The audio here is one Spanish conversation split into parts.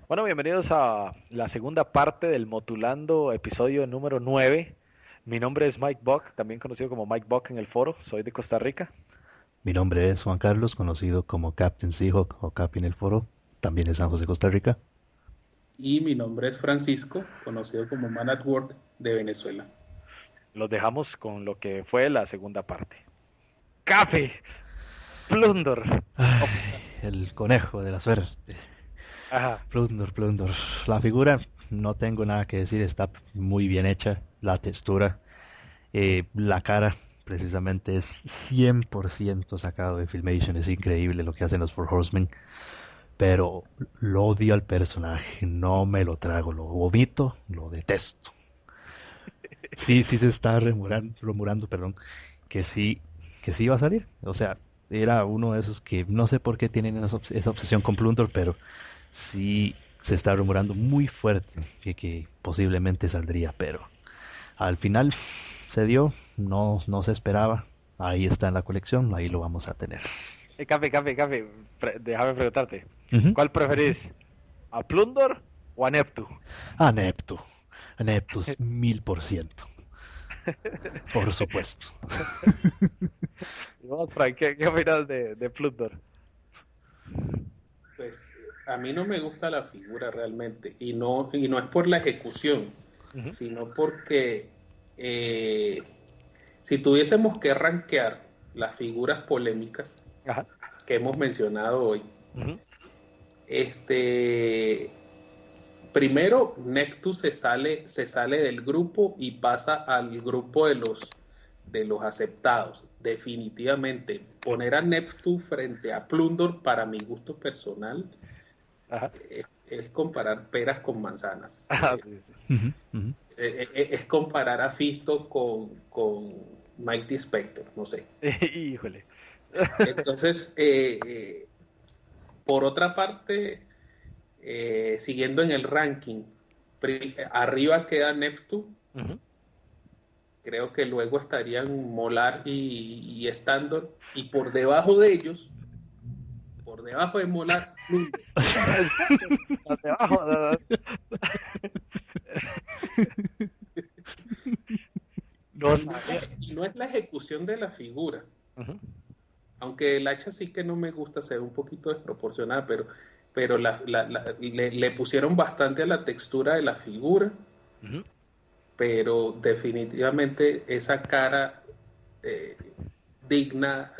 Bueno, bienvenidos a la segunda parte del Motulando, episodio número 9. Mi nombre es Mike Buck, también conocido como Mike Buck en el foro. Soy de Costa Rica. Mi nombre es Juan Carlos, conocido como Captain Seahawk o Capi en el foro, también de San José, Costa Rica. Y mi nombre es Francisco, conocido como Man at Work de Venezuela. Los dejamos con lo que fue la segunda parte. ¡Capi! ¡Plunder! Ay, Oh, el conejo de la suerte. ajá. Plunder, Plunder. La figura, no tengo nada que decir, está muy bien hecha. La textura, la cara, precisamente es 100% sacado de Filmation. Es increíble lo que hacen los Four Horsemen. Pero lo odio al personaje, no me lo trago, lo vomito, lo detesto. Sí, sí se está rumorando, perdón, que sí, que sí iba a salir. O sea, era uno de esos que no sé por qué tienen esa obsesión con Pluntor, pero sí se está rumorando muy fuerte que posiblemente saldría, pero al final se dio, no se esperaba. Ahí está en la colección, ahí lo vamos a tener. Capi. Déjame preguntarte. Ujú. ¿Cuál preferís? ¿A Plunder o a Neptu? A Neptu, a Neptus 1000%, por supuesto. Y vos, Frank, ¿qué opinas de Plunder? Pues a mí no me gusta la figura realmente, y no es por la ejecución, Ujú. sino porque eh, si tuviésemos que rankear las figuras polémicas Ajá. que hemos mencionado hoy, Ujú. este, primero Nectus se sale del grupo y pasa al grupo de los aceptados. Definitivamente, poner a Neptune frente a Plundor, para mi gusto personal, Ajá. es comparar peras con manzanas. Ah, sí, sí. Ujú, ujú. Es comparar a Fisto con Mighty Spectre, no sé. Híjole. Entonces, por otra parte, siguiendo en el ranking, arriba queda Neptune. Ujú. Creo que luego estarían Molar y Standard. Y por debajo de Molar, Plunder. Exacto. Hacia abajo. No Y no, es sabía. la, y no es la ejecución de la figura. Ujú, Aunque el hacha sí que no me gusta, se ve un poquito desproporcionada, pero le pusieron bastante a la textura de la figura, ujú. pero definitivamente esa cara eh, digna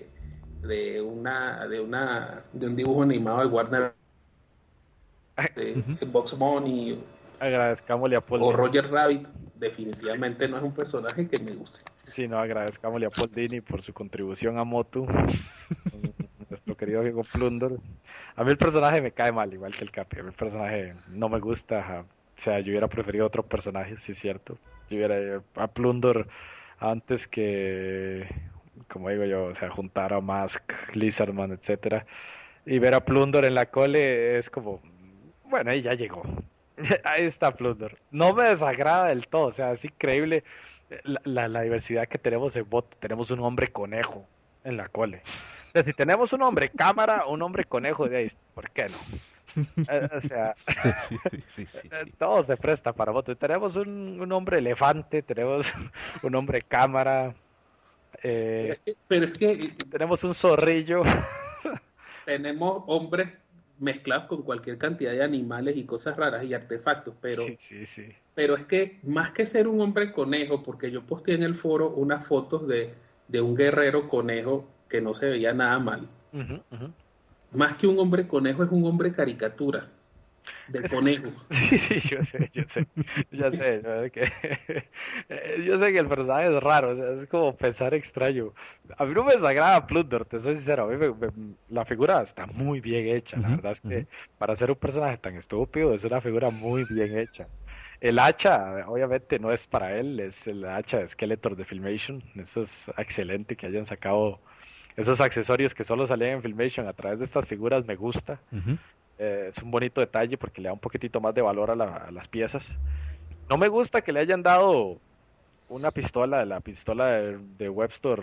de un dibujo animado de Warner, de Ujú. Box Bunny Agradezcámosle a Paul o Dini. Roger Rabbit. Definitivamente no es un personaje que me guste. Sí, no, agradezcámosle a Paul Dini por su contribución a Motu, nuestro querido amigo Plunder. A mí el personaje me cae mal, igual que el Capi. A mí el personaje no me gusta. Ajá. O sea, yo hubiera preferido otro personaje, sí es cierto. Yo hubiera a Plunder antes que, como digo yo, o sea, juntar a Mask, Lizardman, etcétera. Y ver a Plunder en la cole es como, bueno, ahí ya llegó. Ahí está Plunder. No me desagrada del todo, o sea, es increíble la diversidad que tenemos en bot. Tenemos un hombre conejo en la cole. O sea, si tenemos un hombre cámara, un hombre conejo, de ahí, ¿por qué no? O sea, Sí, sí, sí, sí, sí. todo se presta para votos. Tenemos un hombre elefante, tenemos un hombre cámara, Pero eh, es que, pero es que tenemos un zorrillo. tenemos hombres mezclados con cualquier cantidad de animales y cosas raras y artefactos, pero, Sí, sí, sí. pero es que más que ser un hombre conejo, porque yo posteé en el foro unas fotos de un guerrero conejo que no se veía nada mal, Ujú, ujú. más que un hombre conejo es un hombre caricatura de Es que, conejo. sí, sí, ya sé, yo sé que el personaje es raro, o sea, es como pensar extraño. A mí no me desagrada Plunder, te soy sincero, a mí la figura está muy bien hecha, la Ujú, verdad es ujú. que para ser un personaje tan estúpido es una figura muy bien hecha. El hacha, obviamente, no es para él, es el hacha de Skeletor de Filmation, eso es excelente que hayan sacado esos accesorios que solo salían en Filmation a través de estas figuras, me gusta. Ujú. Es un bonito detalle porque le da un poquitito más de valor a las piezas. No me gusta que le hayan dado una pistola, la pistola de Webster,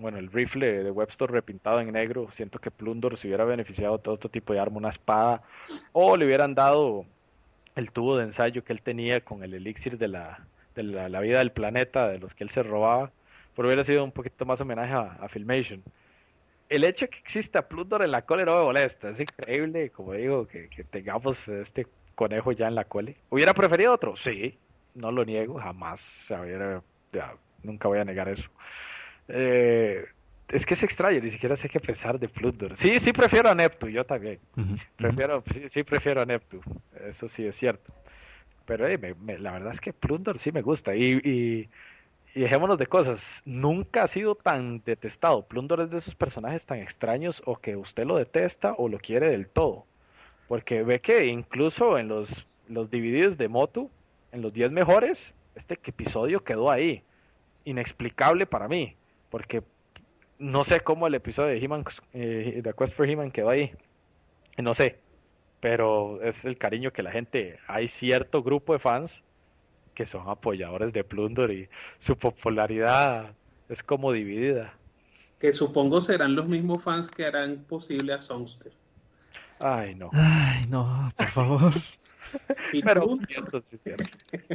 bueno, el rifle de Webster repintado en negro. Siento que Plundor se hubiera beneficiado de todo otro tipo de arma, una espada, o le hubieran dado el tubo de ensayo que él tenía con el elixir la vida del planeta, de los que él se robaba, pero hubiera sido un poquito más homenaje a Filmation. El hecho de que exista Plundor en la cole no me molesta, es increíble, como digo, que tengamos este conejo ya en la cole. ¿Hubiera preferido otro? Sí, no lo niego, jamás, ya, nunca voy a negar eso. Eh, es que es extraño, ni siquiera sé qué pensar de Plundor. Sí, sí prefiero a Neptune, yo también. Ujú, ujú. Sí prefiero a Neptune, eso sí es cierto. Pero la verdad es que Plundor sí me gusta. Y dejémonos de cosas, nunca ha sido tan detestado. Plundor es de esos personajes tan extraños o que usted lo detesta o lo quiere del todo. Porque ve que incluso en los DVDs de Motu, en los 10 mejores, este episodio quedó ahí. Inexplicable para mí. Porque no sé cómo el episodio de He-Man, The Quest for He-Man quedó ahí. No sé. Pero es el cariño que la gente, hay cierto grupo de fans que son apoyadores de Plundor y su popularidad es como dividida. Que supongo serán los mismos fans que harán posible a Songster. Ay, no. Ay, no, por favor. Si Pero Plundor. cierto, sí, cierto.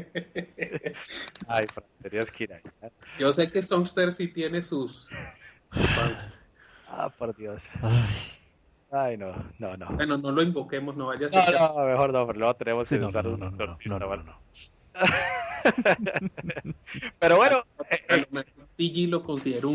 Ay, tenías que ir ahí. Yo sé que Songster sí tiene sus fans. Ah, por Dios. Ay, Ay, no, no, no. Bueno, no lo invoquemos, no vaya a No, ser que... no, mejor no, pero luego tenemos sí, que no, no, usar no, un no, no, no, no, exorcista, no, ¿vale? no, no. Pero A, bueno, a lo mejor TG lo considero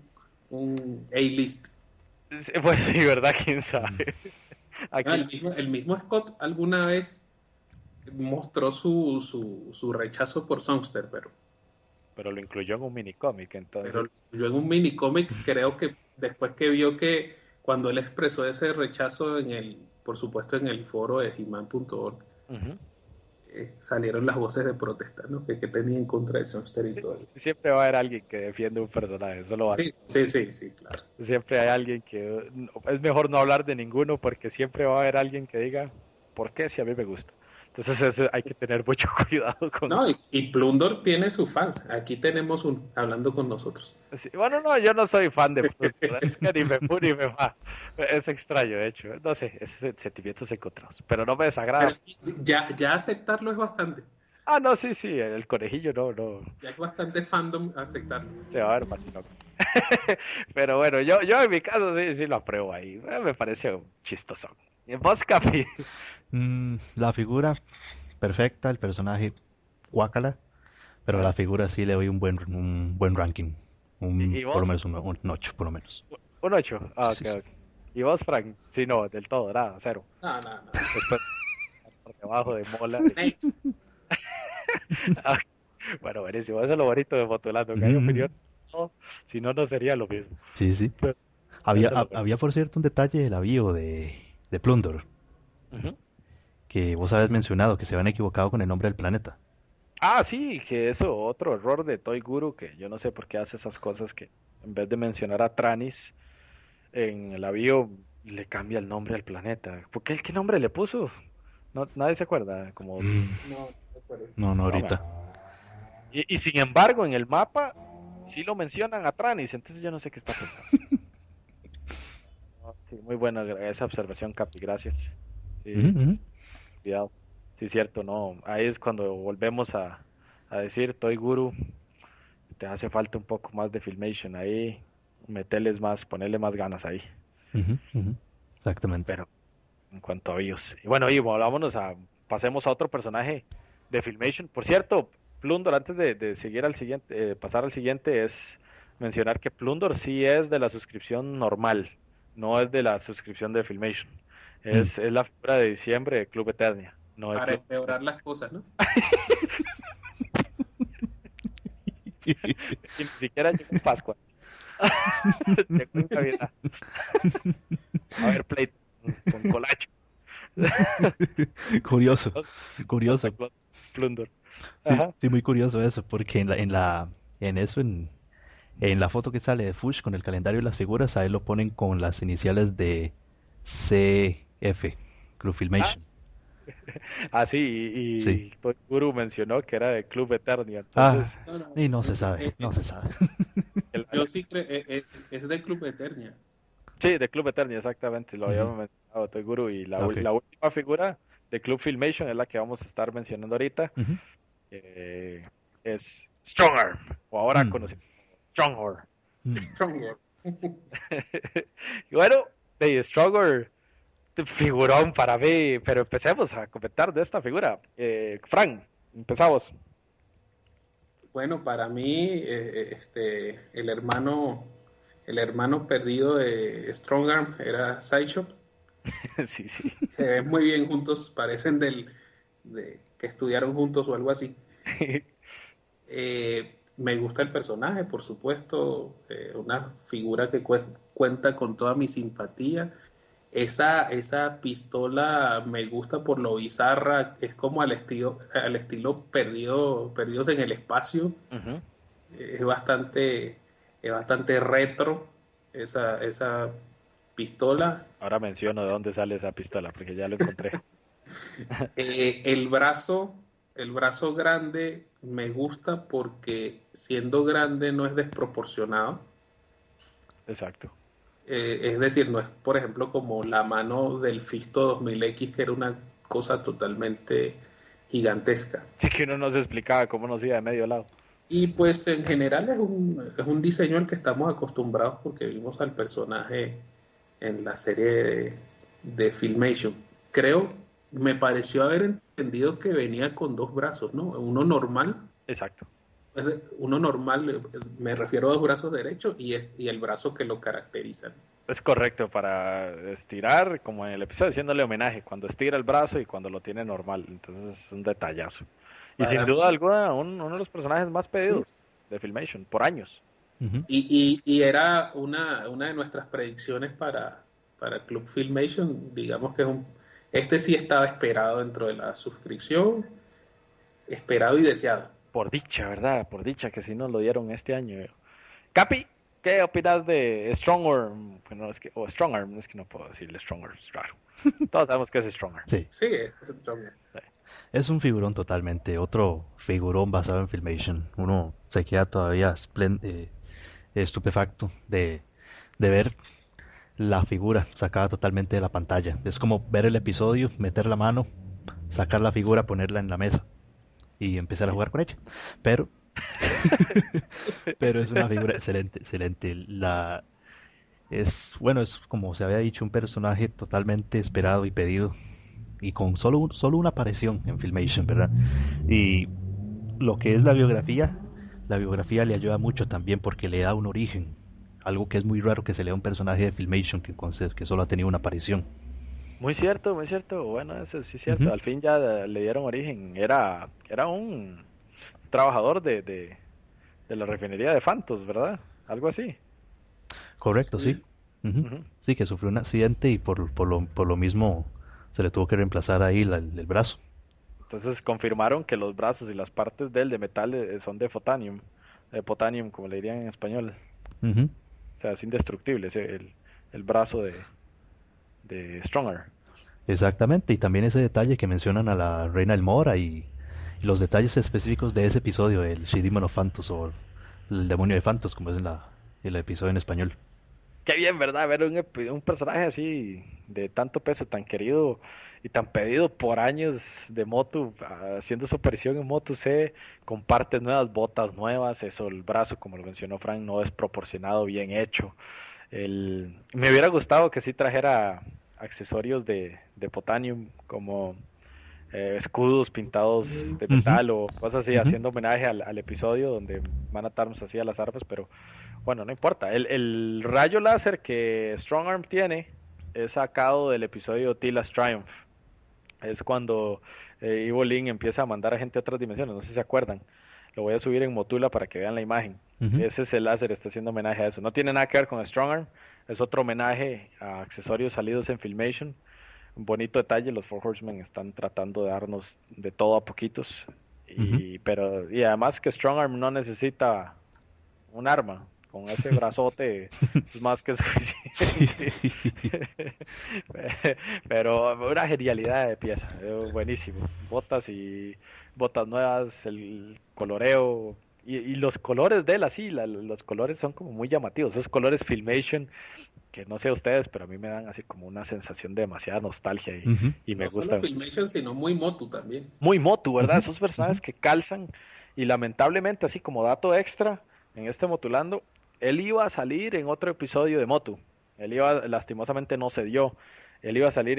un A-list. pues sí, ¿verdad? ¿Quién Mm. sabe? No, Aquí, el mismo Scott alguna vez mostró su rechazo por Songster, pero lo incluyó en un minicómic, entonces. pero yo en un minicómic creo que después que vio que cuando él expresó ese rechazo por supuesto en el foro de He-Man.org, Ujú. salieron las voces de protesta, ¿no? Que tenía en contra de Songster y Sí, todo eso. siempre va a haber alguien que defiende un personaje, eso lo va. Sí, sí, sí, sí, claro. Siempre hay alguien que es mejor no hablar de ninguno porque siempre va a haber alguien que diga, ¿por qué si a mí me gusta? Entonces eso hay que tener mucho cuidado con. No, y Plundor tiene sus fans. Aquí tenemos uno hablando con nosotros. Sí, bueno, no, yo no soy fan de Plutón, es que ni me fu ni me fa. Es extraño, de hecho, no sé, es sentimientos encontrados, pero no me Pero desagrada. ya aceptarlo es bastante. Ah, no, sí, sí, el conejillo no, no, Ya es bastante fandom aceptarlo. se va a ver vacilón. Pero bueno, yo en mi caso sí, sí lo apruebo ahí, me parece chistoso. ¿Y vos, Capi? La figura perfecta, el personaje guácala, pero a Ajá. la figura sí le doy un buen ranking. ¿Y Por lo vos? menos un 8, por lo menos. Un 8. Ah, Sí, ok, sí, sí. ok. ¿Y vos, Frank? Sí, no, del todo, nada, cero. No, no, no. Después por debajo de Mola. Next. Ah, bueno, buenísimo. Eso es lo bonito de Fotolando, que Ujú, hay ujú. opinión. No, si no, no sería lo mismo. Sí, sí. Pero Había, eso es lo bueno. había por cierto un detalle del avío de Plundor, Ujú. que vos habías mencionado, que se habían equivocado con el nombre del planeta. Ah, sí, que eso, otro error de Toy Guru, que yo no sé por qué hace esas cosas, que en vez de mencionar a Tranis en el avión, le cambia el nombre al planeta. ¿Por qué? ¿Qué nombre le puso? No, nadie se acuerda, como. No, no recuerdo. No, no, No, ahorita. y sin embargo, en el mapa sí lo mencionan a Tranis, entonces yo no sé qué está pasando. No, sí, muy buena esa observación, Capi, gracias. Ujú, Sí, ujú. cuidado. Sí, cierto, no. Ahí es cuando volvemos a decir, Toy Guru, te hace falta un poco más de Filmation ahí, meterles más, ponerle más ganas ahí. Ujú, ujú. Exactamente. Pero en cuanto a ellos. Y bueno, y vámonos pasemos a otro personaje de Filmation. Por cierto, Plundor, antes de seguir al siguiente, pasar al siguiente, es mencionar que Plundor sí es de la suscripción normal, no es de la suscripción de Filmation. Mm. Es la figura de diciembre de Club Eternia, no de Para Club. empeorar las cosas, ¿no? Y ni siquiera llegó en Pascua, llegó en Navidad. A ver, Play con Colacho. Curioso, Santa curioso. Claus Plundor. Sí, Ajá. sí, muy curioso eso, porque en la foto que sale de Fush con el calendario y las figuras, ahí lo ponen con las iniciales de CF, Club Ah, Filmation. Sí, Sí. y Toy Guru mencionó que era de Club Eternia, entonces, Ah, No, no, y no se sabe, no se sabe. yo sí creo, es del Club Eternia. sí, de Club Eternia, exactamente, lo Ujú. habíamos mencionado Toy Guru, y Ok. la última figura de Club Filmation es la que vamos a estar mencionando ahorita, Ujú. eh, es Strongarm, o ahora Mm, conocido como Stronghorn. mm. Stronghold. Y bueno, de Stronger, figurón para mí, pero empecemos a comentar de esta figura. Frank, empezamos. Bueno, para mí, el hermano perdido de Strongarm era Sideshock. Sí, sí. Se ven muy bien juntos, parecen que estudiaron juntos o algo así. Me gusta el personaje, por supuesto, una figura que cuenta con toda mi simpatía. Esa pistola me gusta por lo bizarra, es como al estilo Perdidos en el Espacio. Ujú. Es bastante, es bastante retro esa pistola. Ahora menciono de dónde sale esa pistola, porque ya lo encontré. Eh, el brazo, el brazo grande me gusta porque siendo grande no es desproporcionado. Exacto. Es decir, no es, por ejemplo, como la mano del Fisto 2000X, que era una cosa totalmente gigantesca. Sí que uno no se explicaba cómo nos iba de medio lado. Y pues en general es un diseño al que estamos acostumbrados porque vimos al personaje en la serie de Filmation. Creo, me pareció haber entendido que venía con dos brazos, ¿no? Exacto. Uno normal, me refiero a dos brazos derechos y el brazo que lo caracteriza. Es correcto para estirar, como en el episodio, haciéndole homenaje, cuando estira el brazo y cuando lo tiene normal. Entonces es un detallazo. Y sin Para duda mí, alguna, uno de los personajes más sí. pedidos de Filmation, por años. Ujú. Y era una de nuestras predicciones para Club Filmation. Digamos que este sí estaba esperado dentro de la suscripción, esperado y deseado. Por dicha, ¿verdad? Por dicha que sí nos lo dieron este año. Capi, ¿qué opinas de Strongarm? Bueno, es que, o Strongarm, es que no puedo decirle Strongarm, es raro. Todos sabemos que es Strongarm. Sí, Sí, es Stronger. Sí. es un figurón totalmente, otro figurón basado en Filmation. Uno se queda todavía estupefacto de ver la figura sacada totalmente de la pantalla. Es como ver el episodio, meter la mano, sacar la figura, ponerla en la mesa y empezar a Sí. jugar con ella. Pero, pero es una figura excelente, excelente. Bueno, es como se había dicho, un personaje totalmente esperado y pedido y con solo una aparición en Filmation, ¿verdad? Y lo que es la biografía le ayuda mucho también porque le da un origen, algo que es muy raro que se lea a un personaje de Filmation que solo ha tenido una aparición. Muy cierto, muy cierto. Bueno, eso sí es cierto. Ujú. Al fin ya le dieron origen. Era un trabajador de la refinería de Fantos, ¿verdad? Algo así. Correcto, sí. Sí. Ujú. Ujú. Sí, que sufrió un accidente y por lo mismo se le tuvo que reemplazar ahí el brazo. Entonces confirmaron que los brazos y las partes de él de metal son de potanium, como le dirían en español. Ujú. O sea, es indestructible el brazo de Stronger. Exactamente, y también ese detalle que mencionan a la Reina del Mora y los detalles específicos de ese episodio, el She Demon of Phantos o el demonio de Phantos, como es en el episodio en español. Qué bien, ¿verdad? Ver un personaje así de tanto peso, tan querido y tan pedido por años de Motu, haciendo su aparición en Motu C, con partes nuevas, botas nuevas, eso, el brazo, como lo mencionó Frank, no desproporcionado, bien hecho. Me hubiera gustado que sí trajera accesorios de Potanium, como escudos pintados de Ujú, metal o cosas así, ujú. haciendo homenaje al episodio donde van a atarnos así a las armas, pero bueno, no importa. El rayo láser que Strongarm tiene es sacado del episodio Tila's Triumph. Es cuando Evil Lynn empieza a mandar a gente a otras dimensiones, no sé si se acuerdan. Lo voy a subir en Motula para que vean la imagen. Ujú. Ese es el láser, está haciendo homenaje a eso. No tiene nada que ver con Strongarm, es otro homenaje a accesorios salidos en Filmation. Un bonito detalle, los Four Horsemen están tratando de darnos de todo a poquitos. Ujú. Y además que Strongarm no necesita un arma, con ese brazote es más que suficiente. Sí. Pero una genialidad de pieza, buenísimo. Botas nuevas, el coloreo y los colores de él así, los colores son como muy llamativos, esos colores Filmation que no sé a ustedes, pero a mí me dan así como una sensación de demasiada nostalgia Ujú, y me No solo gustan. Filmation, sino muy Motu también. Muy Motu, ¿verdad? ujú, Esos ujú, personajes que calzan y lamentablemente, así como dato extra, en este Motulando, él iba a salir en otro episodio de Motu. Lastimosamente no se dio. Él iba a salir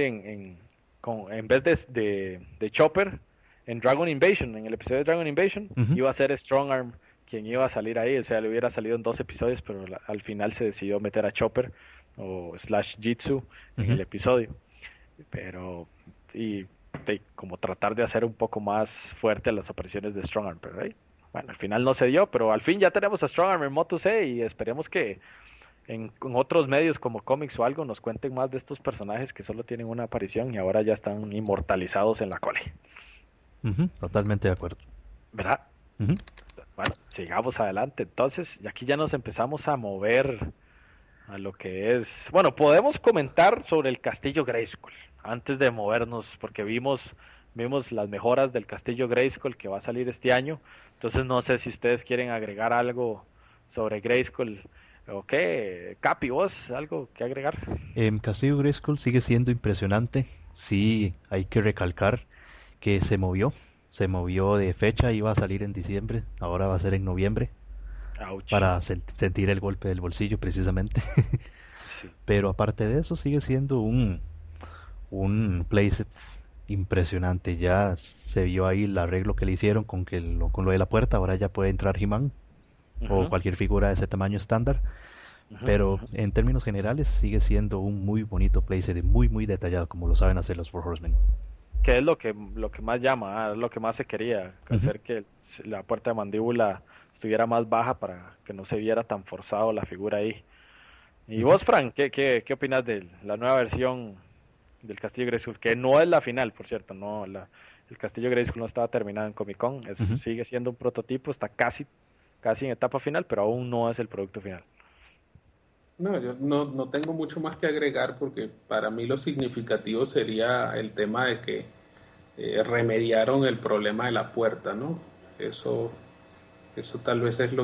en vez de Chopper, en Dragon Invasion, en el episodio de Dragon Invasion, ujú. iba a ser Strongarm quien iba a salir ahí. O sea, le hubiera salido en 2 episodios, pero al final se decidió meter a Chopper o slash Jitsu en Ujú. el episodio. Pero, y como tratar de hacer un poco más fuerte las apariciones de Strongarm, pero bueno, al final no se dio, pero al fin ya tenemos a Strongarm en Moto C y esperemos que en otros medios como cómics o algo nos cuenten más de estos personajes que solo tienen una aparición y ahora ya están inmortalizados en la cole, Ujú, totalmente de acuerdo. ¿verdad? Ujú. Bueno, sigamos adelante. Entonces, y aquí ya nos empezamos a mover a lo que es... Bueno, podemos comentar sobre el Castillo Grayskull antes de movernos, porque vimos las mejoras del Castillo Grayskull que va a salir este año. Entonces no sé si ustedes quieren agregar algo sobre Grayskull o qué. Capi, vos, algo que agregar. Castillo Grayskull sigue siendo impresionante. Sí, hay que recalcar que se movió de fecha, iba a salir en diciembre, ahora va a ser en noviembre, Ouch. para sentir el golpe del bolsillo precisamente. Sí. Pero aparte de eso, sigue siendo un playset impresionante. Ya se vio ahí el arreglo que le hicieron con lo de la puerta, ahora ya puede entrar He-Man o Ujú, cualquier figura de ese tamaño estándar. ujú, Pero ujú. en términos generales sigue siendo un muy bonito playset y muy detallado como lo saben hacer los Four Horsemen. Que es lo que más llama, es lo que más se quería, Ujú, hacer que la puerta de mandíbula estuviera más baja para que no se viera tan forzado la figura ahí. Y ujú, vos, Frank, ¿qué opinas de la nueva versión del Castillo Grayskull? Que no es la final, por cierto, no, el Castillo Grayskull no estaba terminado en Comic Con, ujú. sigue siendo un prototipo, está casi en etapa final, pero aún no es el producto final. No, yo no tengo mucho más que agregar porque para mí lo significativo sería el tema de que remediaron el problema de la puerta, ¿no? Eso, eso tal vez es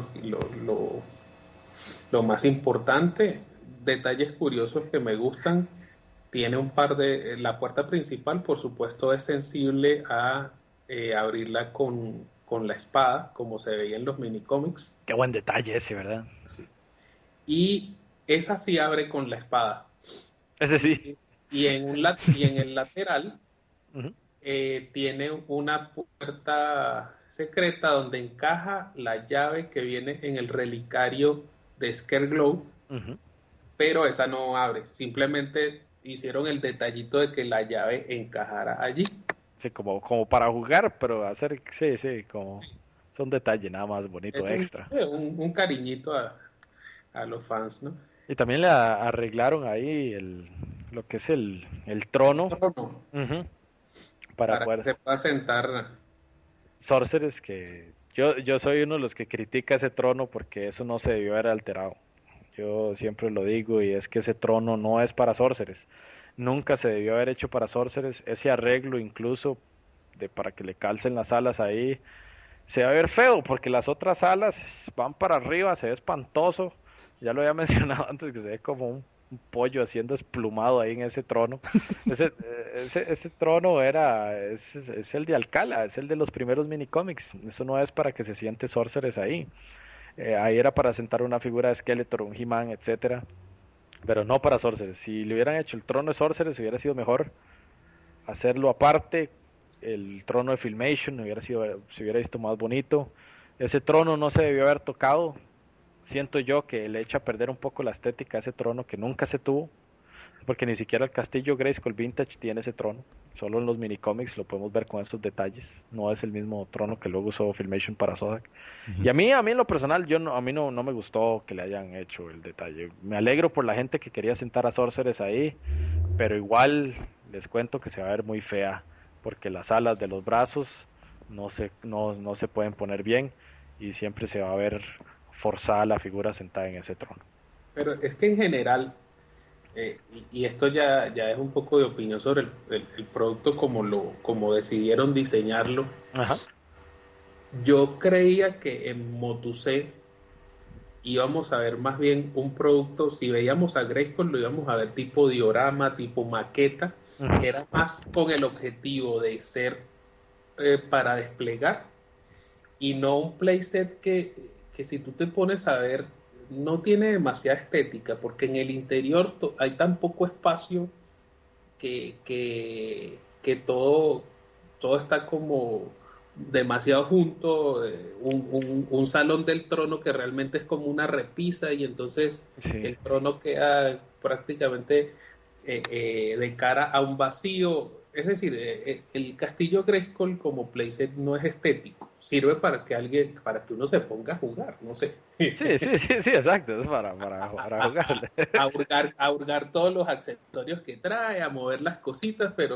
lo más importante. Detalles curiosos que me gustan. Tiene un par de... La puerta principal, por supuesto, es sensible a abrirla con la espada, como se veía en los minicómics. Qué buen detalle ese, ¿verdad? Sí. Y esa sí abre con la espada. Ese sí. Y, y en el lateral Ujú, tiene una puerta secreta donde encaja la llave que viene en el relicario de Scareglow, ujú. pero esa no abre. Simplemente hicieron el detallito de que la llave encajara allí. Sí, como para jugar, pero hacer, sí, sí, como son detalles nada más bonito, Es extra. un cariñito a los fans, ¿no? Y también le arreglaron ahí lo que es el El trono, trono, ujú, para para que poder se pueda sentar. Sorceres que yo soy uno de los que critica ese trono porque eso no se debió haber alterado. Yo siempre lo digo y es que ese trono no es para Sorceres. Nunca se debió haber hecho para Sorceres. Ese arreglo incluso para que le calcen las alas ahí se va a ver feo porque las otras alas van para arriba, se ve espantoso. Ya lo había mencionado antes que se ve como un pollo haciendo esplumado ahí en ese trono. Ese trono es el de Alcala, es el de los primeros minicómics. Eso no es para que se siente Sorceres ahí. Ahí era para sentar una figura de Skeletor, un He-Man, etcétera, pero no para Sorceres. Si le hubieran hecho el trono de Sorceres hubiera sido mejor hacerlo aparte. El trono de Filmation se hubiera visto más bonito. Ese trono no se debió haber tocado. Siento yo que le echa a perder un poco la estética a ese trono que nunca se tuvo, porque ni siquiera el castillo Grayskull Vintage tiene ese trono. Solo en los minicómics lo podemos ver con esos detalles. No es el mismo trono que luego usó Filmation para Zodak. Ujú. Y a mí en lo personal, a mí no me gustó que le hayan hecho el detalle. Me alegro por la gente que quería sentar a Sorceres ahí, pero igual les cuento que se va a ver muy fea, porque las alas de los brazos no se pueden poner bien y siempre se va a ver forzada la figura sentada en ese trono. Pero es que en general, y esto ya es un poco de opinión sobre el producto como decidieron diseñarlo. Ajá. Yo creía que en Motu C íbamos a ver más bien un producto, si veíamos a Grayskull lo íbamos a ver tipo diorama, tipo maqueta, que era más con el objetivo de ser para desplegar y no un playset que si tú te pones a ver no tiene demasiada estética porque en el interior hay tan poco espacio que todo está como demasiado junto, un salón del trono que realmente es como una repisa y entonces Sí. el trono queda prácticamente de cara a un vacío. Es decir, el castillo Grayskull como playset no es estético, sirve para que uno se ponga a jugar, no sé. Sí, sí, sí, sí, exacto, es para jugarle. A hurgar todos los accesorios que trae, a mover las cositas, pero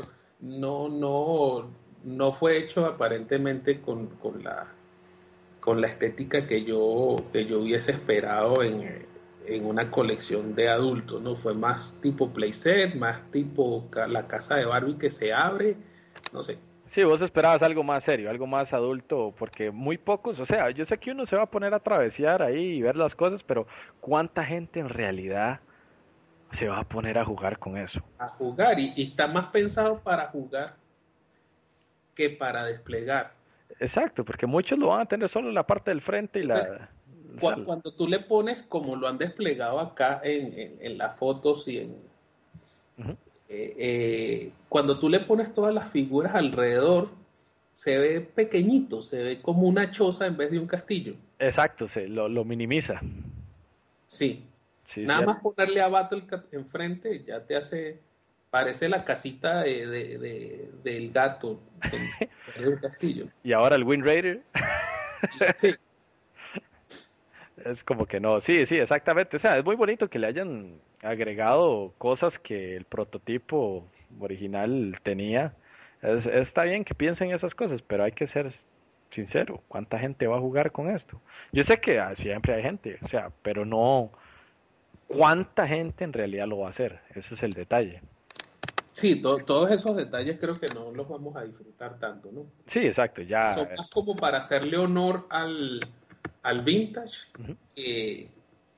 no fue hecho aparentemente con la estética que yo hubiese esperado en una colección de adultos, ¿no? Fue más tipo playset, más tipo la casa de Barbie que se abre, no sé. Sí, vos esperabas algo más serio, algo más adulto, porque muy pocos, o sea, yo sé que uno se va a poner a travesear ahí y ver las cosas, pero ¿cuánta gente en realidad se va a poner a jugar con eso? A jugar y está más pensado para jugar que para desplegar. Exacto, porque muchos lo van a tener solo en la parte del frente y Entonces, o sea, cuando tú le pones como lo han desplegado acá en las fotos ujú. cuando tú le pones todas las figuras alrededor, se ve pequeñito, se ve como una choza en vez de un castillo. Exacto, lo minimiza. Sí, Sí, sí, nada más ponerle a Battle enfrente ya te parece la casita del gato de un castillo. y ahora el Wind Raider Sí, es como que no, sí, sí, exactamente, o sea, es muy bonito que le hayan agregado cosas que el prototipo original tenía. Está bien que piensen esas cosas, pero hay que ser sincero, ¿cuánta gente va a jugar con esto? Yo sé que siempre hay gente, o sea, pero no, ¿cuánta gente en realidad lo va a hacer? Ese es el detalle. sí, todos esos detalles creo que no los vamos a disfrutar tanto, ¿no? Sí, exacto, ya. Son más como para hacerle honor al vintage Ujú. que,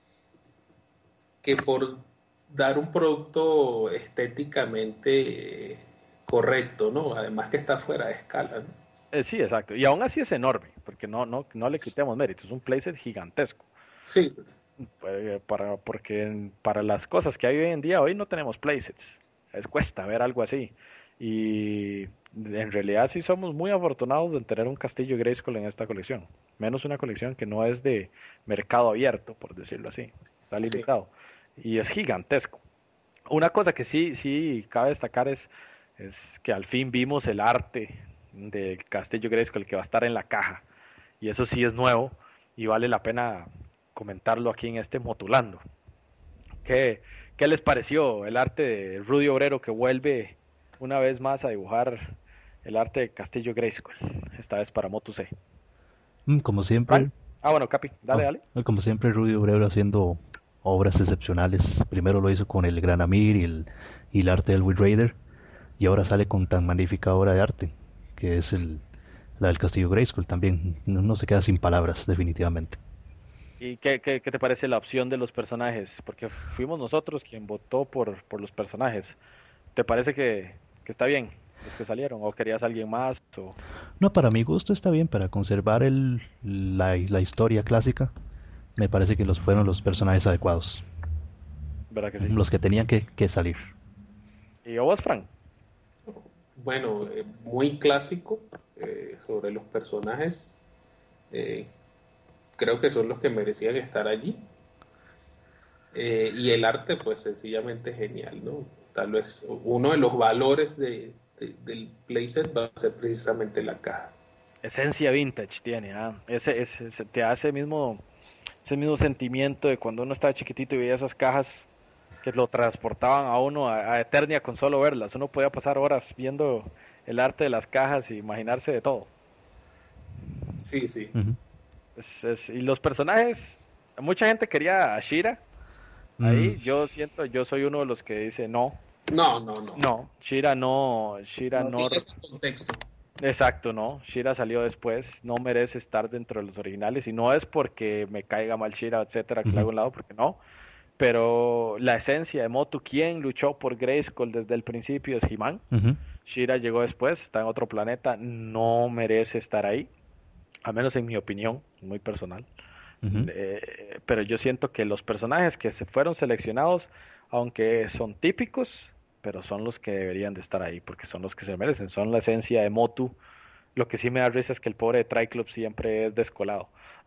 que por dar un producto estéticamente correcto, ¿no? Además que está fuera de escala, ¿no? Sí, exacto. Y aún así es enorme, porque no le quitemos mérito, es un playset gigantesco. Sí, sí. Porque para las cosas que hay hoy en día, hoy no tenemos playsets. Cuesta ver algo así. Y en realidad sí somos muy afortunados de tener un castillo Grayskull en esta colección. Menos una colección que no es de mercado abierto, por decirlo así. Está Sí. limitado. Y es gigantesco. Una cosa que sí cabe destacar es que al fin vimos el arte del castillo Grayskull que va a estar en la caja. Y eso sí es nuevo y vale la pena comentarlo aquí en este Motulando. ¿Qué, qué les pareció el arte de Rudy Obrero que vuelve una vez más a dibujar el arte de Castillo Grayskull? Esta vez para Motu C. Como ¿Frank? siempre, Ah, bueno, Capi, dale, dale. como siempre, Rudy Obrero haciendo obras excepcionales. Primero lo hizo con el Gran Amir y el arte del Wind Raider, y ahora sale con tan magnífica obra de arte, que es la del Castillo Grayskull también. No se queda sin palabras, definitivamente. ¿Y qué te parece la opción de los personajes? Porque fuimos nosotros quien votó por los personajes. ¿Te parece que está bien los que salieron? ¿O querías alguien más? O... No, para mi gusto está bien, para conservar la historia clásica. Me parece que los fueron los personajes adecuados, ¿Verdad que sí? los que tenían que salir. ¿Y a vos, Frank? Bueno, muy clásico sobre los personajes. eh, Creo que son los que merecían estar allí. Y el arte, pues sencillamente genial, ¿no? Tal vez uno de los valores del playset va a ser precisamente la caja. Esencia vintage tiene, ¿ah? Te hace ese mismo sentimiento de cuando uno estaba chiquitito y veía esas cajas que lo transportaban a uno a Eternia con solo verlas. Uno podía pasar horas viendo el arte de las cajas y imaginarse de todo. Sí, sí. Ujú. Y los personajes, mucha gente quería a Shira Mm, ahí. Yo soy uno de los que dice no, No, no, no. no, Shira no, Shira No no, tiene ese contexto. exacto, no, Shira salió después, no merece estar dentro de los originales y no es porque me caiga mal Shira, etcétera, que le ujú, hago un lado, porque no, pero la esencia de Motu, quien luchó por Grayskull desde el principio es He-Man. ujú, Shira llegó después, está en otro planeta, no merece estar ahí, al menos en mi opinión, muy personal. ujú, Pero yo siento que los personajes que se fueron seleccionados, aunque son típicos, pero son los que deberían de estar ahí, porque son los que se merecen, son la esencia de Motu. Lo que sí me da risa es que el pobre Triclops siempre es descolado.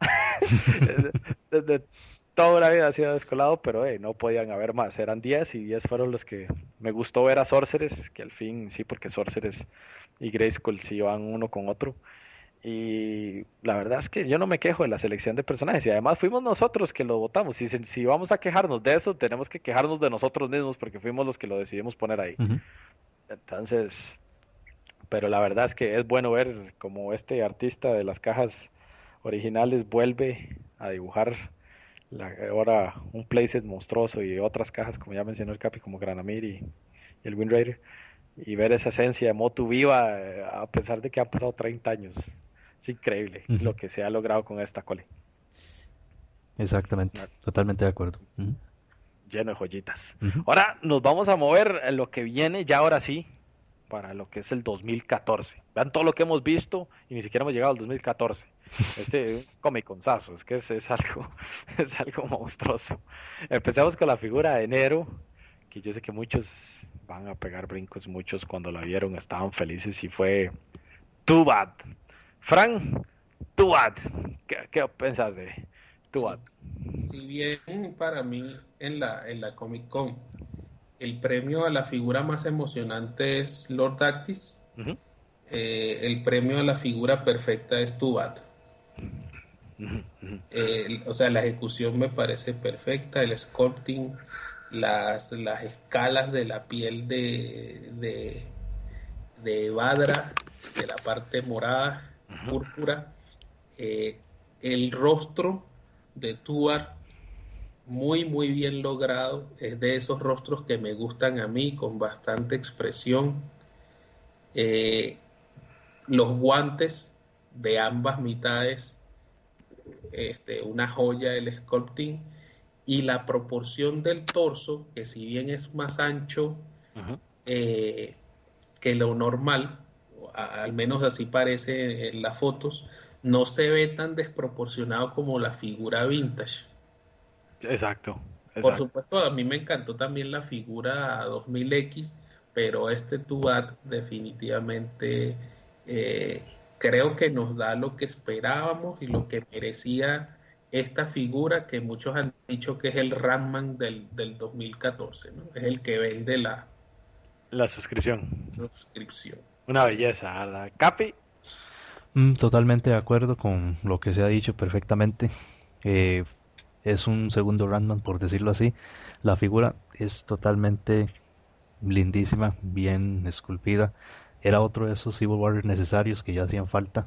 Desde toda la vida ha sido descolado, pero no podían haber más. Eran 10 y 10 fueron los que me gustó ver a Sorceres, que al fin sí, porque Sorceres y Grayskull sí van uno con otro. Y la verdad es que yo no me quejo de la selección de personajes y además fuimos nosotros que lo votamos. Si vamos a quejarnos de eso, tenemos que quejarnos de nosotros mismos porque fuimos los que lo decidimos poner ahí. ujú. Entonces, pero la verdad es que es bueno ver como este artista de las cajas originales vuelve a dibujar ahora un playset monstruoso y otras cajas como ya mencionó el Capi como Granamir y el Wind Raider y ver esa esencia de Motu viva a pesar de que han pasado 30 años. Es increíble Ujú, lo que se ha logrado con esta cole. exactamente, Una- totalmente de acuerdo. Ujú, Lleno de joyitas. ujú. Ahora nos vamos a mover en lo que viene ya ahora sí para lo que es el 2014. Vean todo lo que hemos visto y ni siquiera hemos llegado al 2014. Este es un comiconzazo, es que es algo, es algo monstruoso. Empecemos con la figura de enero, que yo sé que muchos van a pegar brincos, muchos cuando la vieron estaban felices y fue Too Bad. Frank, Too Bad. ¿Qué pensás de Too Bad? Bueno, si bien para mí en la Comic Con el premio a la figura más emocionante es Lord Actis, Ujú, el premio a la figura perfecta es Tubat. ujú, ujú, O sea, la ejecución me parece perfecta, el sculpting, las escalas de la piel de Badra, de la parte morada, ujú. púrpura, eh, el rostro de Tuar, muy, muy bien logrado, es de esos rostros que me gustan a mí, con bastante expresión. Eh, los guantes de ambas mitades, una joya el sculpting y la proporción del torso, que si bien es más ancho Ujú. eh, que lo normal, al menos así parece en las fotos, no se ve tan desproporcionado como la figura vintage. Exacto, Por exacto. supuesto, a mí me encantó también la figura 2000X, pero este Tubat definitivamente creo que nos da lo que esperábamos y lo que merecía esta figura que muchos han dicho que es el Ramman del 2014, ¿no? Es el que vende la La suscripción. suscripción. Una belleza, ¿verdad? Capi. Totalmente de acuerdo con lo que se ha dicho perfectamente. Eh, es un segundo Randman, por decirlo así. La figura es totalmente lindísima, bien esculpida. Era otro de esos Civil Warriors necesarios que ya hacían falta.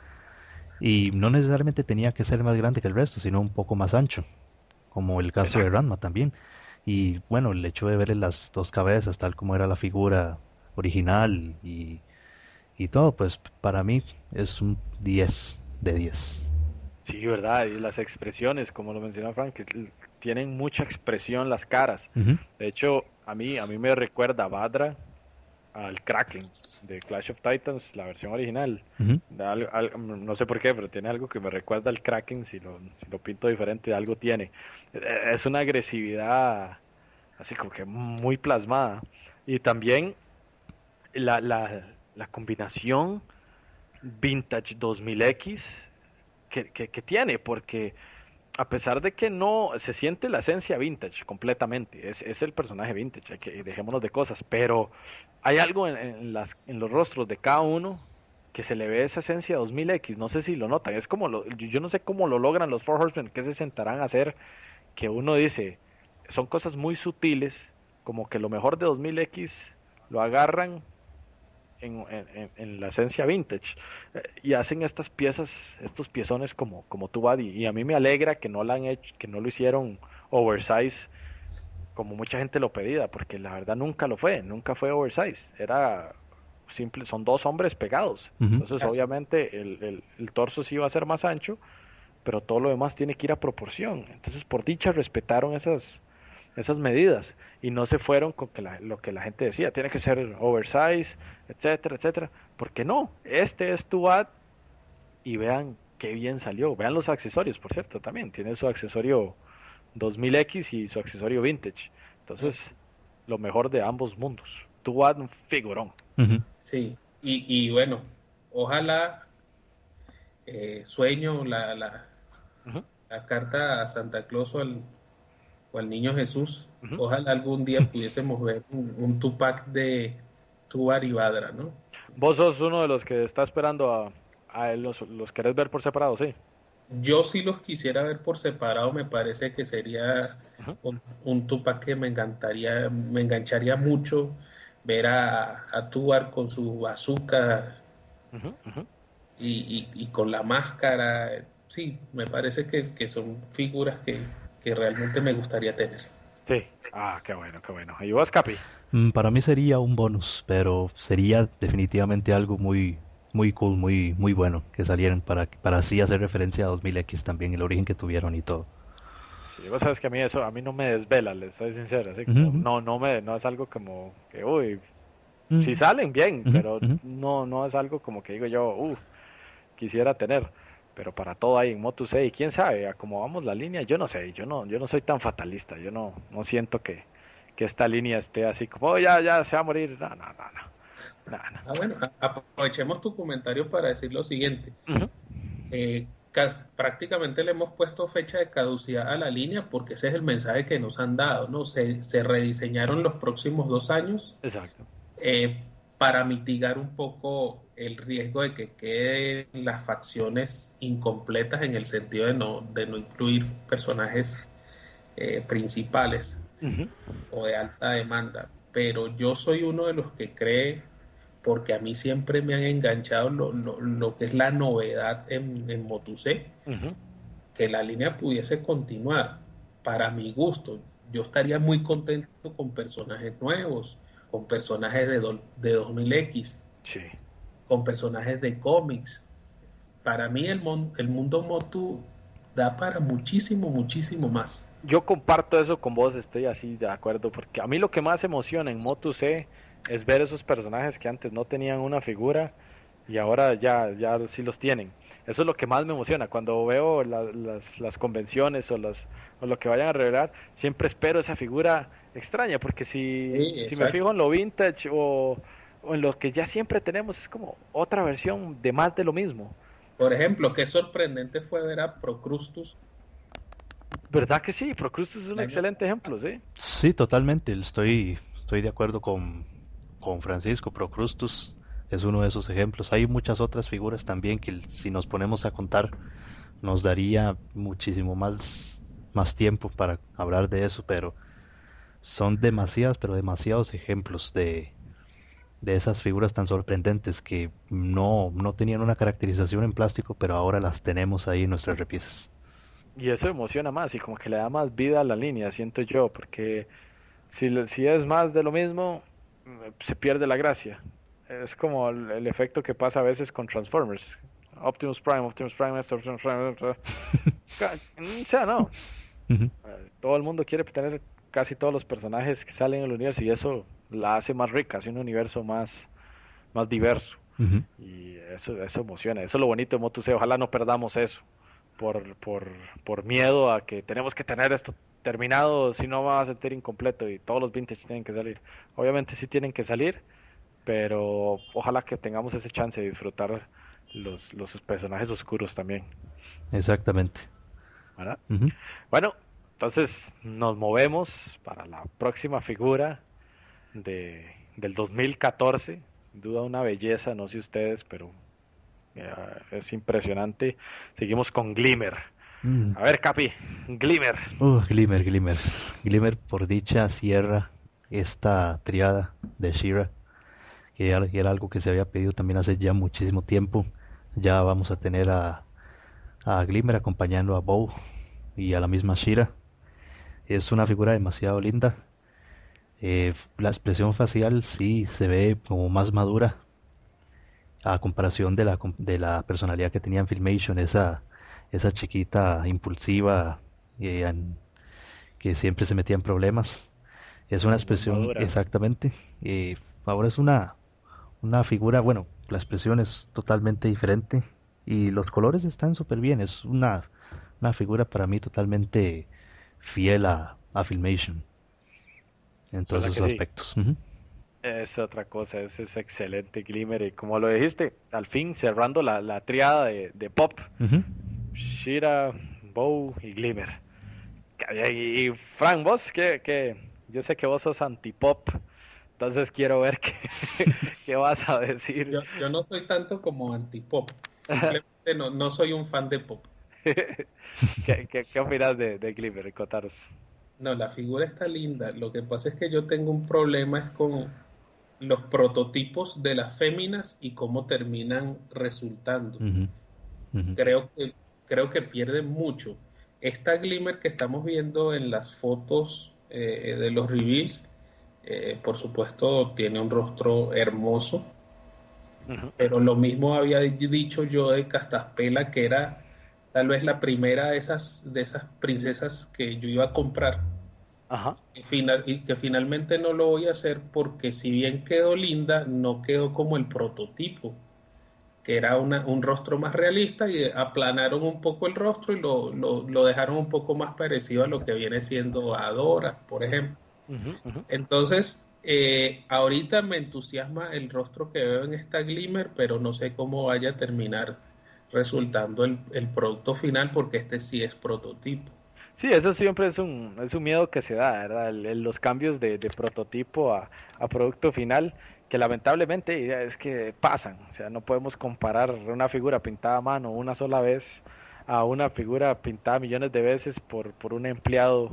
Y no necesariamente tenía que ser más grande que el resto, sino un poco más ancho, como el caso de Exacto. Ranma también. Y bueno, el hecho de verle las dos cabezas, tal como era la figura original y todo, pues para mí es un 10 de 10. Sí, verdad. Y las expresiones, como lo mencionó Frank, que tienen mucha expresión las caras. Ujú, De hecho, a mí me recuerda a Badra al Kraken de Clash of Titans, la versión original. ujú. No sé por qué, pero tiene algo que me recuerda al Kraken. Si lo pinto diferente, algo tiene. Es una agresividad así como que muy plasmada. Y también la combinación Vintage 2000X que tiene, porque a pesar de que no se siente la esencia vintage completamente, es el personaje vintage, dejémonos de cosas, pero hay algo en los rostros de cada uno que se le ve esa esencia 2000X, no sé si lo notan, es como yo no sé cómo lo logran los Four Horsemen, que se sentarán a hacer, que uno dice, son cosas muy sutiles, como que lo mejor de 2000X lo agarran en la esencia vintage. Y hacen estas piezas, estos piezones como Tubad, y a mí me alegra que no la han hecho, que no lo hicieron oversize como mucha gente lo pedía, porque la verdad nunca fue oversize, era simple, son dos hombres pegados, Ujú. entonces Así. obviamente el torso sí va a ser más ancho, pero todo lo demás tiene que ir a proporción, entonces por dicha respetaron esas medidas y no se fueron con lo que la gente decía, tiene que ser oversize, etcétera, etcétera, porque no, este es tu ad y vean qué bien salió, vean los accesorios, por cierto, también tiene su accesorio 2000X y su accesorio vintage. Entonces, Así. lo mejor de ambos mundos. Tú vas un figurón. Ujú. Sí, y bueno, ojalá sueño Ujú, la carta a Santa Claus o al Niño Jesús. ujú. Ojalá algún día pudiésemos ver un Tupac de Tubar y Badra, ¿no? Vos sos uno de los que está esperando a él, los querés ver por separado, sí. Yo sí los quisiera ver por separado, me parece que sería Ujú, un Tupac que me engancharía mucho ver a Tubar con su bazooka ujú, ujú. y con la máscara. Sí, me parece que son figuras que realmente me gustaría tener. Sí. Ah, qué bueno, qué bueno. ¿Y vos, Capi? Para mí sería un bonus, pero sería definitivamente algo muy cool, muy bueno que salieran para así hacer referencia a 2000X también, el origen que tuvieron y todo. Sí, vos sabes que a mí eso, a mí no me desvela, les soy sincero, así Ujú, como, ujú, no es algo como que, uy, si ujú, salen bien, ujú, pero ujú. no es algo como que digo yo, quisiera tener, pero para todo hay en Moto 6, quién sabe, a cómo vamos la línea, yo no sé, yo no soy tan fatalista, yo no siento que esta línea esté así como, "Oh, ya se va a morir, no. Bueno, aprovechemos tu comentario para decir lo siguiente. Ujú, Prácticamente le hemos puesto fecha de caducidad a la línea porque ese es el mensaje que nos han dado, ¿no? Se rediseñaron los próximos 2 años exacto. para mitigar un poco el riesgo de que queden las facciones incompletas en el sentido de no incluir personajes principales Ujú, o de alta demanda. Pero yo soy uno de los que cree, porque a mí siempre me han enganchado lo que es la novedad en Motu C, ujú. que la línea pudiese continuar. Para mi gusto, yo estaría muy contento con personajes nuevos, con personajes de 2000X, Sí. con personajes de cómics. Para mí el mundo Motu da para muchísimo, muchísimo más. Yo comparto eso con vos, estoy así de acuerdo, porque a mí lo que más emociona en Moto C es ver esos personajes que antes no tenían una figura y ahora ya sí los tienen. Eso es lo que más me emociona. Cuando veo las convenciones o lo que vayan a revelar, siempre espero esa figura extraña, porque Sí, si me exacto. fijo en lo vintage o en lo que ya siempre tenemos, es como otra versión de más de lo mismo. Por ejemplo, qué sorprendente fue ver a Procrustus ¿Verdad que sí? Procrustes es el un año excelente pasado. ejemplo, ¿sí? Sí, totalmente. Estoy de acuerdo con Francisco. Procrustus es uno de esos ejemplos. Hay muchas otras figuras también que si nos ponemos a contar nos daría muchísimo más tiempo para hablar de eso, pero son pero demasiados ejemplos de esas figuras tan sorprendentes que no tenían una caracterización en plástico, pero ahora las tenemos ahí en nuestras repisas. Y eso emociona más y como que le da más vida a la línea, siento yo, porque si es más de lo mismo, se pierde la gracia. Es como el efecto que pasa a veces con Transformers. Optimus Prime, esto, Optimus Prime, esto. O sea, no. Ujú, Todo el mundo quiere tener casi todos los personajes que salen en el universo y eso la hace más rica, hace un universo más diverso. ujú. Y eso emociona, eso es lo bonito de Moto C, ojalá no perdamos eso por, por, por miedo a que tenemos que tener esto terminado, si no va a sentir incompleto y todos los vintage tienen que salir. Obviamente sí tienen que salir, pero ojalá que tengamos ese chance de disfrutar los personajes oscuros también, Exactamente. ¿verdad? Ujú. Bueno, entonces nos movemos para la próxima figura del 2014, sin duda una belleza, no sé ustedes, pero es impresionante. Seguimos con Glimmer. Mm. A ver, Capi, Glimmer. Glimmer. Glimmer por dicha cierra esta triada de Shira, que era algo que se había pedido también hace ya muchísimo tiempo. Ya vamos a tener a Glimmer acompañando a Bow y a la misma Shira. Es una figura demasiado linda. La expresión facial sí se ve como más madura a comparación de la personalidad que tenía en Filmation, esa chiquita impulsiva que siempre se metía en problemas. Es una Muy expresión madura. exactamente. Ahora es una figura, bueno, la expresión es totalmente diferente y los colores están súper bien. Es una figura para mí totalmente fiel a Filmation en todos ¿Verdad esos que sí? aspectos. Ujú, Es otra cosa, ese es excelente Glimmer. Y como lo dijiste, al fin cerrando la triada de Pop, ujú. Shira, Bow y Glimmer. Y Frank, vos, que yo sé que vos sos anti-pop, entonces quiero ver qué vas a decir. Yo no soy tanto como antipop, simplemente no soy un fan de pop. ¿Qué opinas de Glimmer? Contaros. No, la figura está linda. Lo que pasa es que yo tengo un problema es con los prototipos de las féminas y cómo terminan resultando. Ujú, ujú, Creo que, creo que pierden mucho. Esta Glimmer que estamos viendo en las fotos de los reveals, por supuesto, tiene un rostro hermoso, Ujú. pero lo mismo había dicho yo de Castaspela, que era tal vez la primera de esas princesas que yo iba a comprar Ajá. y que finalmente no lo voy a hacer porque si bien quedó linda, no quedó como el prototipo, que era un rostro más realista y aplanaron un poco el rostro y lo dejaron un poco más parecido a lo que viene siendo Adora, por ejemplo. Ujú, ujú. Entonces, ahorita me entusiasma el rostro que veo en esta Glimmer, pero no sé cómo vaya a terminar resultando el producto final porque este sí es prototipo. Sí, eso siempre es un miedo que se da, ¿verdad? Los cambios de prototipo a producto final, que lamentablemente es que pasan. O sea, no podemos comparar una figura pintada a mano una sola vez a una figura pintada millones de veces por un empleado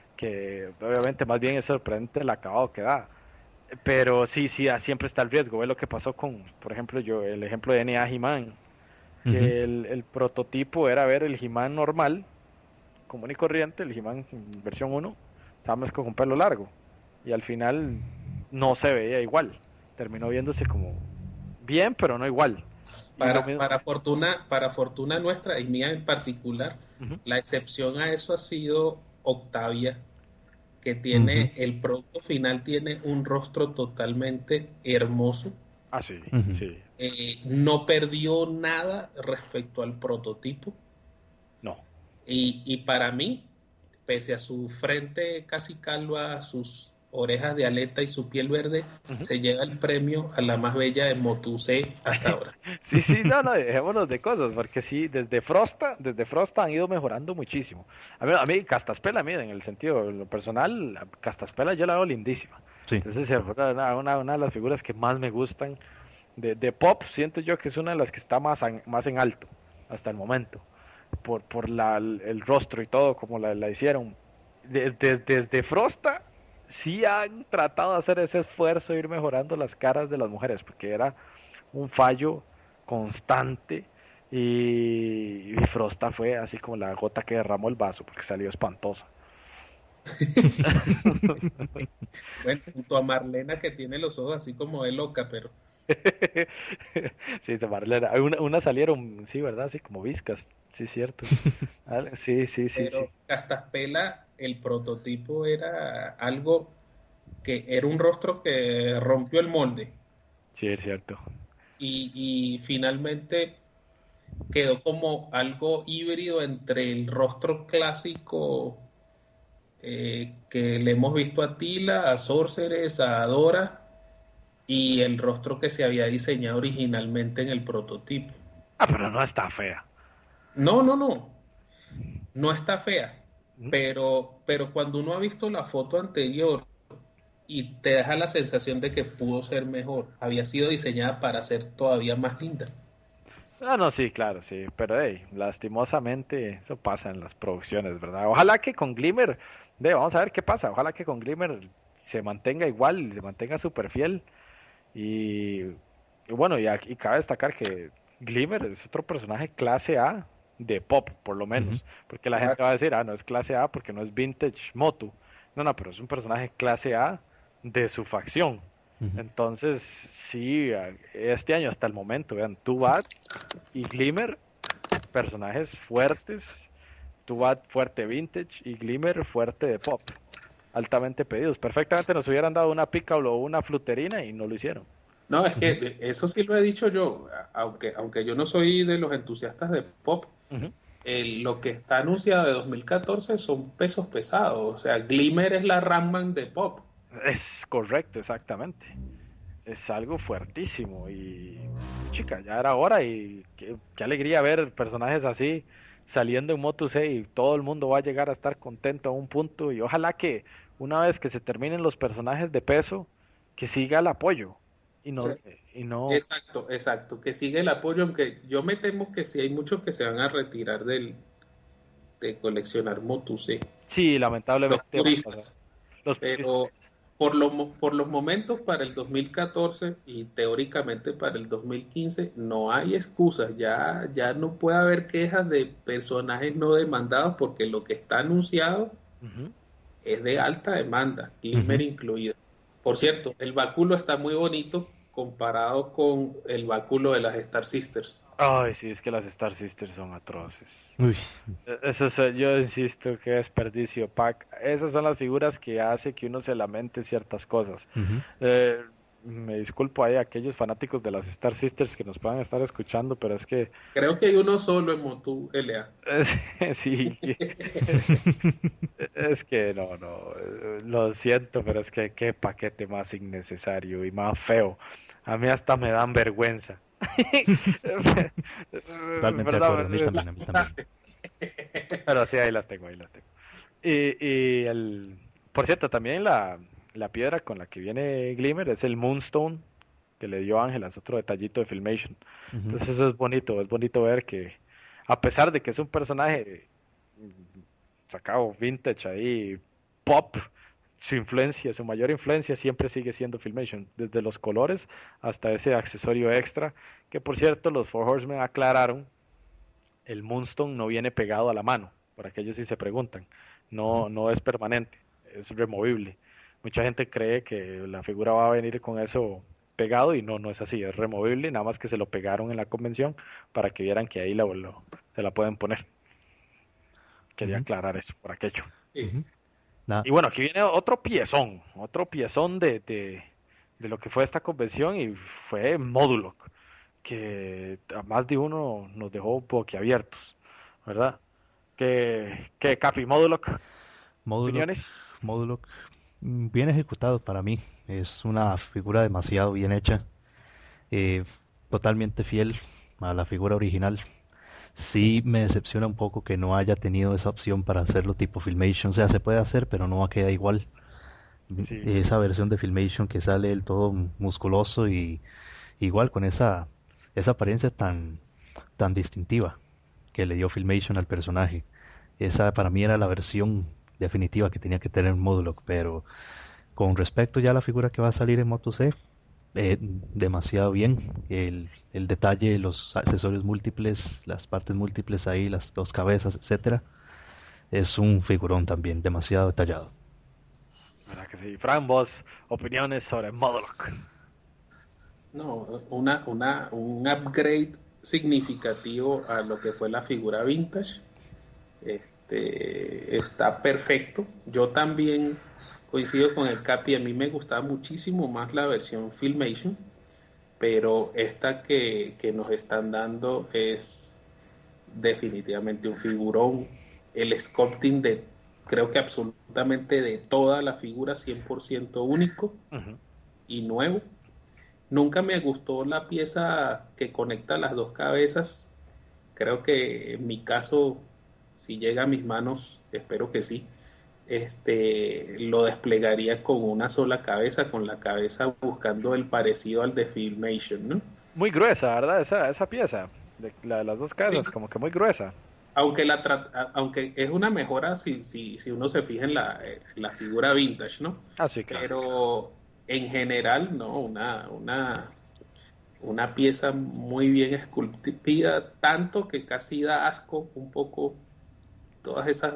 que obviamente más bien es sorprendente el acabado que da. Pero sí, sí, siempre está el riesgo. Ve lo que pasó con, por ejemplo, el ejemplo de NA He-Man, ujú. que el prototipo era ver el He-Man normal común y corriente, el He-Man versión uno estaba más con pelo largo. Y al final no se veía igual. Terminó viéndose como bien, pero no igual. Y lo mismo. Para fortuna nuestra y mía en particular, Ujú. la excepción a eso ha sido Octavia, que Ujú, tiene, el producto final tiene un rostro totalmente hermoso. Ah, sí, ujú. sí. No perdió nada respecto al prototipo. No. Y para mí, pese a su frente casi calva, sus orejas de aleta y su piel verde, Ujú. se lleva el premio a la más bella de Motuse hasta ahora. Sí, sí, no, no, dejémonos de cosas, porque sí, desde Frosta han ido mejorando muchísimo. A mí Castaspela, mira, en el sentido, en lo personal, Castaspela yo la veo lindísima. Sí. Entonces, una de las figuras que más me gustan de Pop, siento yo que es una de las que está más en alto hasta el momento, por el rostro y todo, como la hicieron. Desde Frosta, sí han tratado de hacer ese esfuerzo de ir mejorando las caras de las mujeres, porque era un fallo constante y Frosta fue así como la gota que derramó el vaso, porque salió espantosa. Bueno, junto a Marlena que tiene los ojos así como de loca, pero, Sí, una salieron, sí, ¿verdad? Así como viscas, sí, cierto. Sí, sí, sí, sí. pero Castaspela, el prototipo era algo que era un rostro que rompió el molde Sí, es cierto. y finalmente quedó como algo híbrido entre el rostro clásico que le hemos visto a Tila, a Sorceres, a Dora y el rostro que se había diseñado originalmente en el prototipo. Ah, pero no está fea. No, no está fea, ¿Mm? pero cuando uno ha visto la foto anterior y te deja la sensación de que pudo ser mejor, había sido diseñada para ser todavía más linda. Ah, no, sí, claro, sí. Pero, hey, lastimosamente, eso pasa en las producciones, ¿verdad? Ojalá que con Glimmer, vamos a ver qué pasa. Ojalá que con Glimmer se mantenga igual, se mantenga súper fiel. Y, y bueno, y cabe destacar que Glimmer es otro personaje clase A de pop, por lo Ujú, menos. Porque la gente va a decir, no es clase A porque no es vintage Motu. No, pero es un personaje clase A de su facción. ujú. Entonces, sí, este año hasta el momento, vean, Tubat y Glimmer, personajes fuertes. Tubat fuerte vintage y Glimmer fuerte de pop. Altamente pedidos. Perfectamente nos hubieran dado una Picablo o una Fluterina y no lo hicieron. No, es Ujú. que eso sí lo he dicho yo, aunque yo no soy de los entusiastas de pop, Ujú. lo que está anunciado de 2014 son pesos pesados, o sea, Glimmer es la Ramman de pop. Es correcto, exactamente. Es algo fuertísimo chica, ya era hora y qué alegría ver personajes así saliendo en Moto C y todo el mundo va a llegar a estar contento a un punto y ojalá que una vez que se terminen los personajes de peso, que siga el apoyo y O sea, no, y no, exacto, exacto, que sigue el apoyo, aunque yo me temo que sí hay muchos que se van a retirar de coleccionar Motus, sí, sí, los lamentablemente va a pasar. puristas. Los puristas, Pero por los momentos para el 2014 y teóricamente para el 2015 no hay excusas, ya no puede haber quejas de personajes no demandados porque lo que está anunciado ujú. es de alta demanda, Glimmer Ujú. incluido. Por cierto, el báculo está muy bonito comparado con el báculo de las Star Sisters. Ay, sí, es que las Star Sisters son atroces. Uy, Eso yo insisto que desperdicio, Pac. Esas son las figuras que hace que uno se lamente ciertas cosas. ujú. Eh, Me disculpo ahí a aquellos fanáticos de las Star Sisters que nos puedan estar escuchando, pero es que Creo que hay uno solo en Motu LA. sí, es que no, lo siento, pero es que qué paquete más innecesario y más feo. A mí hasta me dan vergüenza. Totalmente de acuerdo, a mí ¿Verdad? también, a mí también. Pero sí, ahí las tengo, ahí las tengo. Por cierto, también la piedra con la que viene Glimmer es el Moonstone que le dio Ángela, es otro detallito de Filmation. Ujú, Entonces eso es bonito ver que a pesar de que es un personaje sacado vintage ahí, pop, su influencia, su mayor influencia siempre sigue siendo Filmation, desde los colores hasta ese accesorio extra, que por cierto los Four Horsemen aclararon el Moonstone no viene pegado a la mano, por aquellos si se preguntan. ujú, No es permanente, es removible. Mucha gente cree que la figura va a venir con eso pegado y no es así, es removible, nada más que se lo pegaron en la convención para que vieran que ahí se la pueden poner. Quería ujú, aclarar eso por aquello. Sí. ujú. Nada, Y bueno, aquí viene otro piezón de lo que fue esta convención y fue Modulok, que a más de uno nos dejó boquiabiertos, ¿verdad? Que Capi Modulok, Modulok, opiniones. Modulok, bien ejecutado para mí. Es una figura demasiado bien hecha, eh, totalmente fiel a la figura original. Sí me decepciona un poco que no haya tenido esa opción para hacerlo tipo Filmation. O sea, se puede hacer, pero no queda igual. Sí, Esa versión de Filmation que sale el todo musculoso y igual con esa apariencia tan distintiva que le dio Filmation al personaje. Esa para mí era la versión definitiva que tenía que tener Modulok, pero con respecto ya a la figura que va a salir en Moto C, demasiado bien. El detalle, los accesorios múltiples, las partes múltiples ahí, las dos cabezas, etcétera, es un figurón también, demasiado detallado. ¿verdad que sí? Fran, vos, opiniones sobre Modulok. No, un upgrade significativo a lo que fue la figura vintage. Está perfecto. Yo también coincido con el Capi. A mí me gustaba muchísimo más la versión Filmation, pero esta que nos están dando es definitivamente un figurón. El sculpting de, creo que absolutamente de toda la figura, 100% único Ujú. y nuevo. Nunca me gustó la pieza que conecta las dos cabezas. Creo que en mi caso, si llega a mis manos, espero que sí, lo desplegaría con una sola cabeza, con la cabeza buscando el parecido al de Filmation, ¿no? Muy gruesa, ¿verdad? Esa pieza, de las dos Sí, casas, como que muy gruesa. aunque es una mejora si uno se fija en la figura vintage, ¿no? Ah, sí, claro. Pero en general, no, una pieza muy bien esculpida, tanto que casi da asco un poco todas esas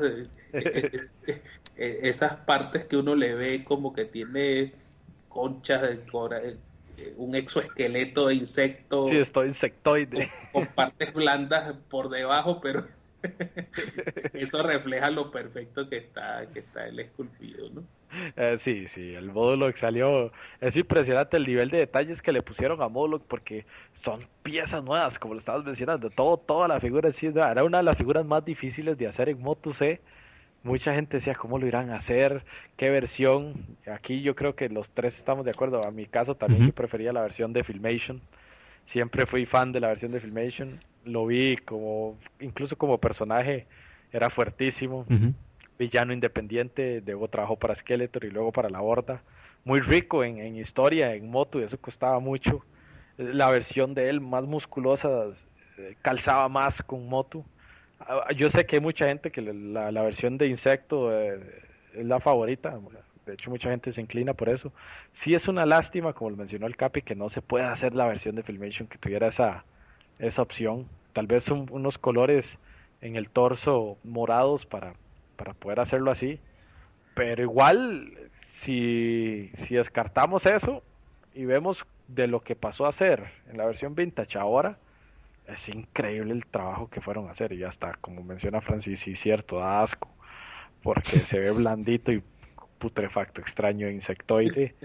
esas partes que uno le ve como que tiene conchas un exoesqueleto de Sí, insecto estoy insectoide. con partes blandas por debajo, pero eso refleja lo perfecto que está el esculpido, ¿no? Sí, sí, el Modulok salió. Es impresionante el nivel de detalles que le pusieron a Modulok porque son piezas nuevas, como lo estabas mencionando. Toda la figura en sí era una de las figuras más difíciles de hacer en Moto C. Mucha gente decía cómo lo irán a hacer, qué versión. Aquí yo creo que los tres estamos de acuerdo. A mi caso también Ujú, yo prefería la versión de Filmation. Siempre fui fan de la versión de Filmation. Lo vi como, incluso como personaje, era fuertísimo. ujú. Villano independiente, luego trabajó para Skeletor y luego para la Horda. Muy rico en historia, en moto, y eso costaba mucho. La versión de él más musculosa calzaba más con moto. Yo sé que hay mucha gente que la versión de Insecto es la favorita. De hecho, mucha gente se inclina por eso. Sí es una lástima, como lo mencionó el Capi, que no se pueda hacer la versión de Filmation que tuviera esa opción. Tal vez unos colores en el torso morados para poder hacerlo así. Pero igual, si descartamos eso y vemos de lo que pasó a hacer en la versión vintage ahora, es increíble el trabajo que fueron a hacer. Y ya está, como menciona Francis, sí, cierto, da asco, porque se ve blandito y putrefacto, extraño, insectoide.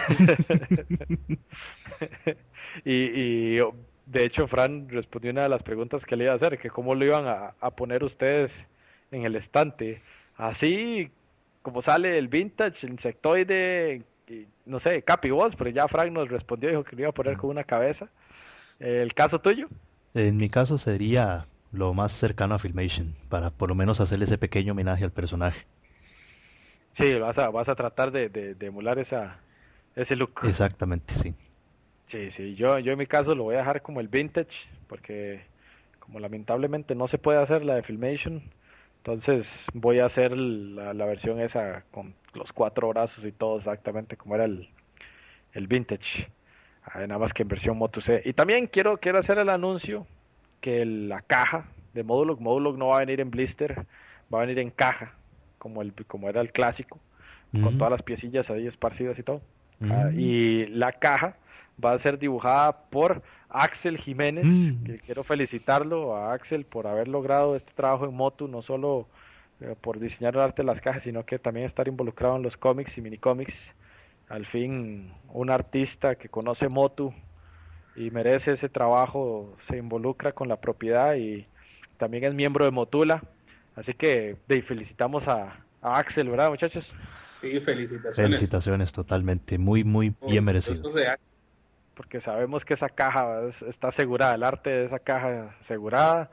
y de hecho, Fran respondió una de las preguntas que le iba a hacer, que cómo lo iban a poner ustedes en el estante. Así como sale el vintage, el insectoide, y, no sé, Capi vos, pero ya Frank nos respondió, dijo que lo iba a poner con una cabeza. ¿El caso tuyo? En mi caso sería lo más cercano a Filmation, para por lo menos hacerle ese pequeño homenaje al personaje. Sí, vas a tratar de emular ese look. Exactamente, sí. Sí, sí, yo en mi caso lo voy a dejar como el vintage, porque como lamentablemente no se puede hacer la de Filmation, entonces voy a hacer la versión esa con los cuatro brazos y todo exactamente como era el vintage. Nada más que en versión Moto C. Y también quiero hacer el anuncio que la caja de Modulok no va a venir en blister, va a venir en caja, como era el clásico, con Ujú, todas las piecillas ahí esparcidas y todo. mm, Y la caja va a ser dibujada por Axel Jiménez, mm. que quiero felicitarlo a Axel por haber logrado este trabajo en Motu, no solo por diseñar el arte de las cajas, sino que también estar involucrado en los cómics y minicómics. Al fin, un artista que conoce Motu y merece ese trabajo, se involucra con la propiedad y también es miembro de Motula. Así que felicitamos a Axel, ¿verdad, muchachos? Sí, felicitaciones. Felicitaciones, totalmente. Muy, muy bien merecido. Orgullosos de Axel. Porque sabemos que esa caja está asegurada, el arte de esa caja asegurada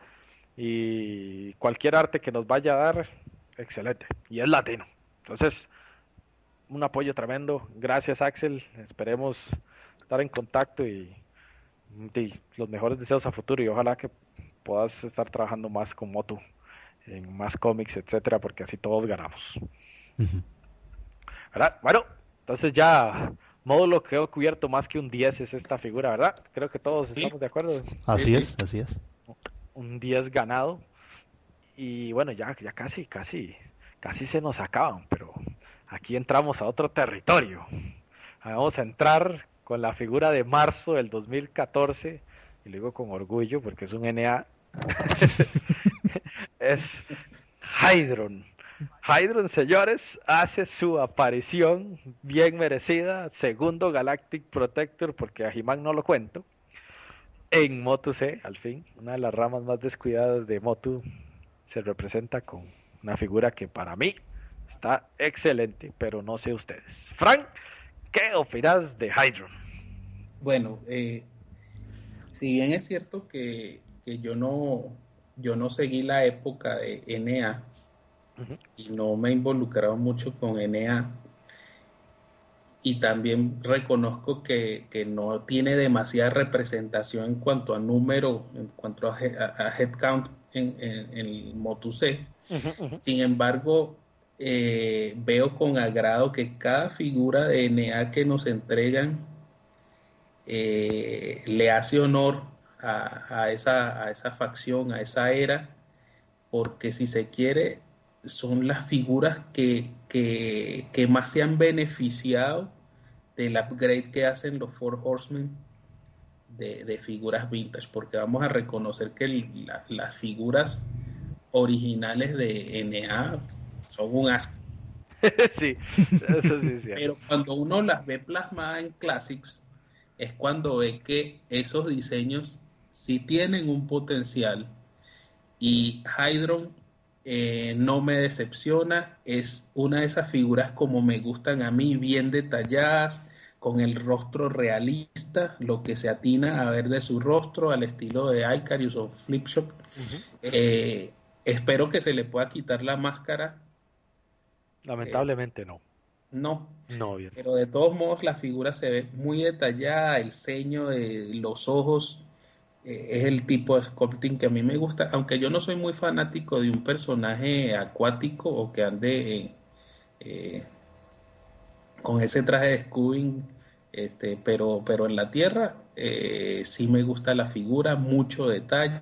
y cualquier arte que nos vaya a dar, excelente. Y es latino. Entonces, un apoyo tremendo. Gracias, Axel. Esperemos estar en contacto y los mejores deseos a futuro y ojalá que puedas estar trabajando más con Motu, en más cómics, etcétera, porque así todos ganamos. Ujú. ¿Verdad? Bueno, entonces ya módulo quedó cubierto, más que un 10 es esta figura, ¿verdad? Creo que todos Sí, estamos de acuerdo. sí, Así sí. es, así es. Un 10 ganado y bueno, ya casi se nos acaban, pero aquí entramos a otro territorio. Vamos a entrar con la figura de marzo del 2014 y lo digo con orgullo porque es un NA. Es Hydron. Hydron, señores, hace su aparición bien merecida, segundo Galactic Protector, porque a He-Man no lo cuento, en Motu C, al fin, una de las ramas más descuidadas de Motu, se representa con una figura que para mí está excelente, pero no sé ustedes. Frank, ¿qué opinas de Hydron? Bueno, si bien es cierto que yo no seguí la época de NA Ujú, y no me he involucrado mucho con NA, y también reconozco que no tiene demasiada representación en cuanto a número, en cuanto a headcount en el Motu C. ujú, ujú. Sin embargo, veo con agrado que cada figura de NA que nos entregan le hace honor a esa facción, a esa era, porque si se quiere, son las figuras que más se han beneficiado del upgrade que hacen los Four Horsemen de figuras vintage, porque vamos a reconocer que las figuras originales de NA son un asco. Sí, eso sí es Pero cierto. cuando uno las ve plasmadas en Classics, es cuando ve que esos diseños sí tienen un potencial. Y Hydron no me decepciona, es una de esas figuras como me gustan a mí, bien detalladas, con el rostro realista, lo que se atina a ver de su rostro, al estilo de Icarius o Flipshot. Ujú. Eh, Espero que se le pueda quitar la máscara. eh, Lamentablemente no. no, No, bien. pero de todos modos la figura se ve muy detallada, el ceño, los ojos, es el tipo de sculpting que a mí me gusta, aunque yo no soy muy fanático de un personaje acuático o que ande eh, con ese traje de Scooby, pero en la tierra sí me gusta la figura, mucho detalle,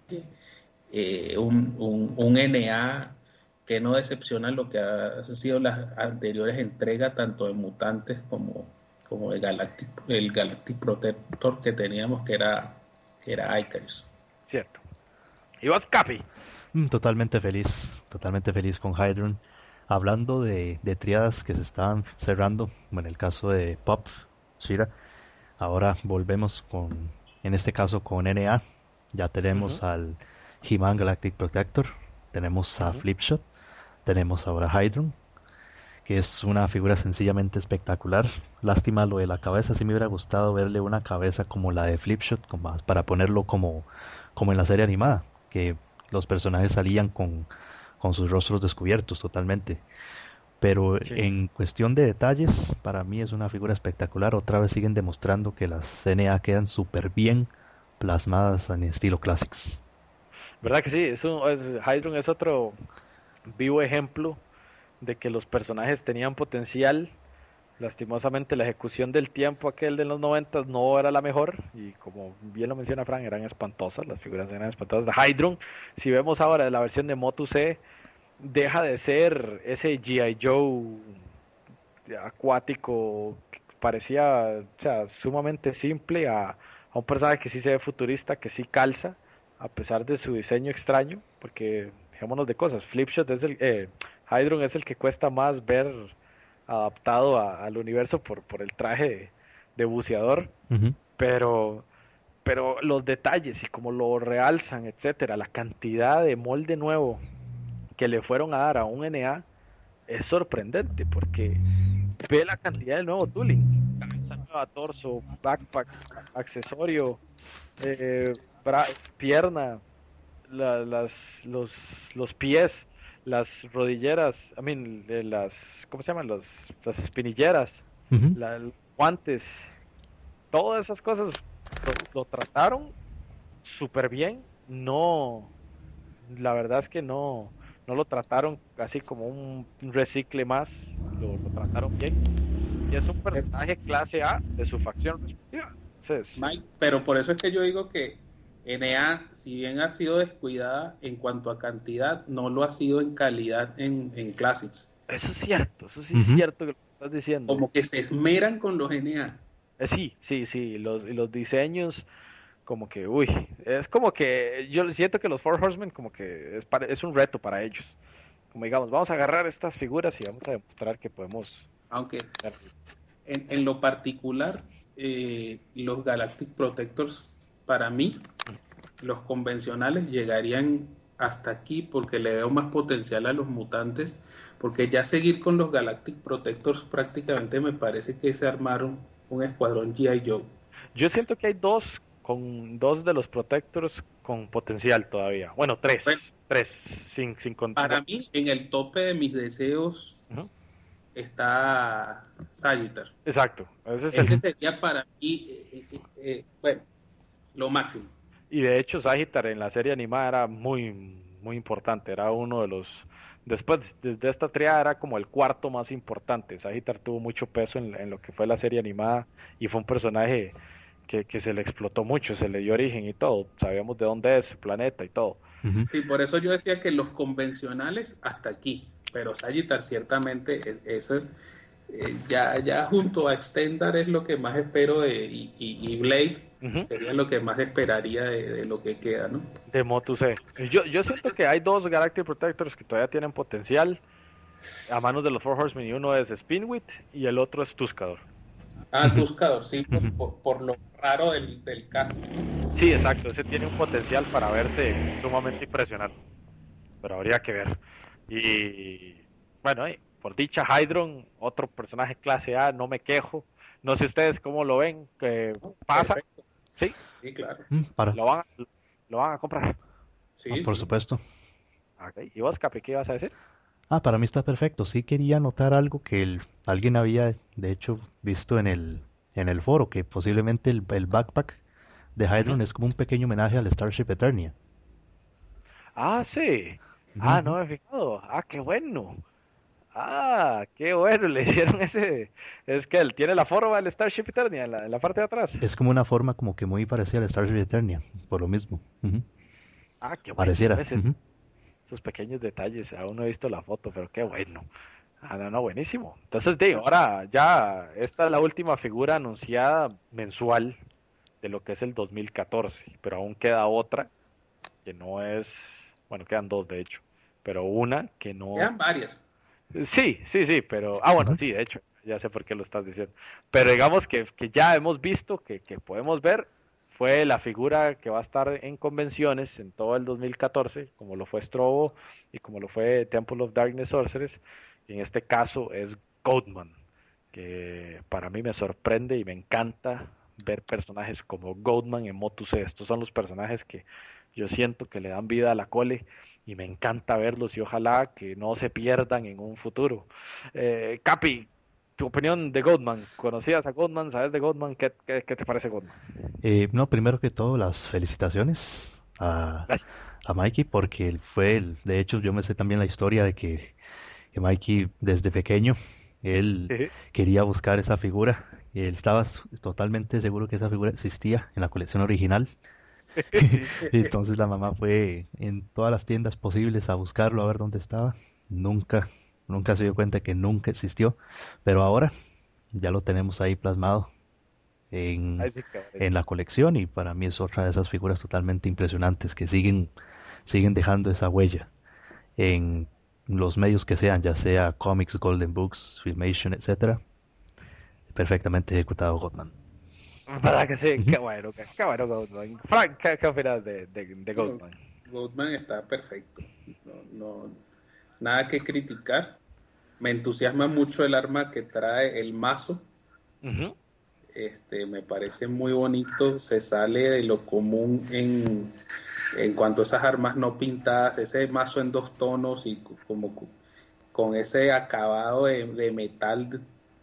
un NA que no decepciona lo que han sido las anteriores entregas, tanto de Mutantes como de el Galactic Protector que teníamos, que era Icarus. Cierto. ¿Y vos, Capi? Totalmente feliz con Hydron. Hablando de triadas que se estaban cerrando, bueno, el caso de Pop, Shira, ahora volvemos con, en este caso con NA. Ya Ujú, tenemos al He-Man Galactic Protector, tenemos a ujú. Flipshot, tenemos ahora Hydron, que es una figura sencillamente espectacular. Lástima lo de la cabeza, sí me hubiera gustado verle una cabeza como la de Flipshot, para ponerlo como en la serie animada, que los personajes salían con sus rostros descubiertos totalmente. Pero Sí. en cuestión de detalles, para mí es una figura espectacular. Otra vez siguen demostrando que las CNA quedan súper bien plasmadas en estilo Classics. ¿Verdad que sí? Hydron es otro vivo ejemplo de que los personajes tenían potencial. Lastimosamente la ejecución del tiempo aquel de los 90 no era la mejor y como bien lo menciona Frank, eran espantosas, las figuras eran espantosas. Hydron, si vemos ahora la versión de Motu C, deja de ser ese G.I. Joe acuático que parecía, o sea, sumamente simple a un personaje que sí se ve futurista, que sí calza, a pesar de su diseño extraño, porque dejémonos de cosas, Flipshot es Hydron es el que cuesta más ver adaptado al universo por el traje de buceador, Ujú. pero los detalles y como lo realzan, etcétera, la cantidad de molde nuevo que le fueron a dar a un NA es sorprendente porque ve la cantidad de nuevo tooling, cabeza nueva, torso, backpack, accesorio, pierna, las, los, los pies, las rodilleras, las, ¿cómo se llaman? Las espinilleras, Ujú. los guantes, todas esas cosas lo trataron súper bien, no, la verdad es que no lo trataron así como un recicle más, lo trataron bien y es un personaje clase A de su facción respectiva. Entonces, Mike, pero por eso es que yo digo que NA, si bien ha sido descuidada en cuanto a cantidad, no lo ha sido en calidad en Classics. eso sí es Ujú. cierto que lo que estás diciendo. Como que se esmeran con los NA. Sí, sí, sí, los diseños como que, uy, es como que yo siento que los Four Horsemen como que es un reto para ellos. Como digamos, vamos a agarrar estas figuras y vamos a demostrar que podemos Aunque dar- en lo particular, los Galactic Protectors, para mí, los convencionales llegarían hasta aquí porque le veo más potencial a los mutantes, porque ya seguir con los Galactic Protectors prácticamente me parece que se armaron un escuadrón G.I. Joe. Yo siento que hay dos de los Protectors con potencial todavía. Bueno, Bueno, tres, sin contar. para Bueno, mí, en el tope de mis deseos ujú, está Sagitar. exacto. Ese es Ese Ujú. sería para mí, bueno, lo máximo. y de hecho Sagitar en la serie animada era muy importante, era uno Después de esta triada era como el cuarto más importante. Sagitar tuvo mucho peso en lo que fue la serie animada y fue un personaje que se le explotó mucho, se le dio origen y todo. Sabíamos de dónde es, su planeta y todo. Ujú. Sí, por eso yo decía que los convencionales hasta aquí, pero Sagitar ciertamente ya junto a Extendar es lo que más espero y Blade Ujú. sería lo que más esperaría de lo que queda, ¿no? De Motu C. Yo siento que hay dos Galactic Protectors que todavía tienen potencial a manos de los Four Horsemen, y uno es Spinwit y el otro es Tuscador. Ah, Ujú. Tuscador, sí, Ujú. por lo raro del caso. Sí, exacto, ese tiene un potencial para verse sumamente impresionante, pero habría que ver. Y bueno, por dicha, Hydron, otro personaje clase A, no me quejo. No sé ustedes cómo lo ven, que ¿No? pasa, Perfecto, sí, sí, claro. Para, lo van, lo van a comprar. Sí, por sí. supuesto. Ok. ¿Y vos, Capi, qué ibas a decir? Para mí está perfecto. Sí quería notar algo que alguien había, de hecho, visto en el foro, que posiblemente el backpack de Ujú. Hydron es como un pequeño homenaje al Starship Eternia. Ah, sí. Ujú, Ah, ujú. no me he fijado. Ah, qué bueno. Ah, qué bueno, le hicieron ese. Es que él tiene la forma del Starship Eternia en la parte de atrás. Es como una forma como que muy parecida al Starship Eternia, por lo mismo. Ujú. Ah, qué bueno. Pareciera. ¿Ves? Ujú. Esos pequeños detalles. Aún no he visto la foto, pero qué bueno. Ah, no, no, buenísimo. Entonces, digo, ahora ya, esta es la última figura anunciada mensual de lo que es el 2014, pero aún queda otra que no es, bueno, quedan dos de hecho, pero una que no. Quedan varias. Sí, sí, sí, pero, ah, bueno, Ujú. sí, de hecho, ya sé por qué lo estás diciendo. Pero digamos que ya hemos visto, que podemos ver, fue la figura que va a estar en convenciones en todo el 2014, como lo fue Strobo y como lo fue Temple of Darkness Sorceress, y en este caso es Goatman, que para mí me sorprende y me encanta ver personajes como Goatman en Motu C. Estos son los personajes que yo siento que le dan vida a la cole y me encanta verlos y ojalá que no se pierdan en un futuro. Capi, tu opinión de Goldman. ¿Conocías a Goldman? ¿Sabes de Goldman? ¿Qué te parece Goldman? No, primero que todo, las felicitaciones Gracias. a Mikey, porque él fue, de hecho, yo me sé también la historia de que Mikey desde pequeño, él quería buscar esa figura. Él estaba totalmente seguro que esa figura existía en la colección original. Sí. Y entonces la mamá fue en todas las tiendas posibles a buscarlo, a ver dónde estaba. Nunca, nunca se dio cuenta que nunca existió. Pero ahora ya lo tenemos ahí plasmado Ay, sí, qué bonito. en la colección y para mí es otra de esas figuras totalmente impresionantes que siguen dejando esa huella en los medios que sean, ya sea comics, Golden Books, Filmation, etcétera. Perfectamente ejecutado Goldman. ¿Verdad que sí? Ujú. Qué bueno Goldman. Frank, ¿qué opinas de No, Goldman? Goatman está perfecto. No, nada que criticar. Me entusiasma mucho el arma que trae el mazo. Ujú. Me parece muy bonito. Se sale de lo común en cuanto a esas armas no pintadas. Ese mazo en dos tonos y como con ese acabado de metal,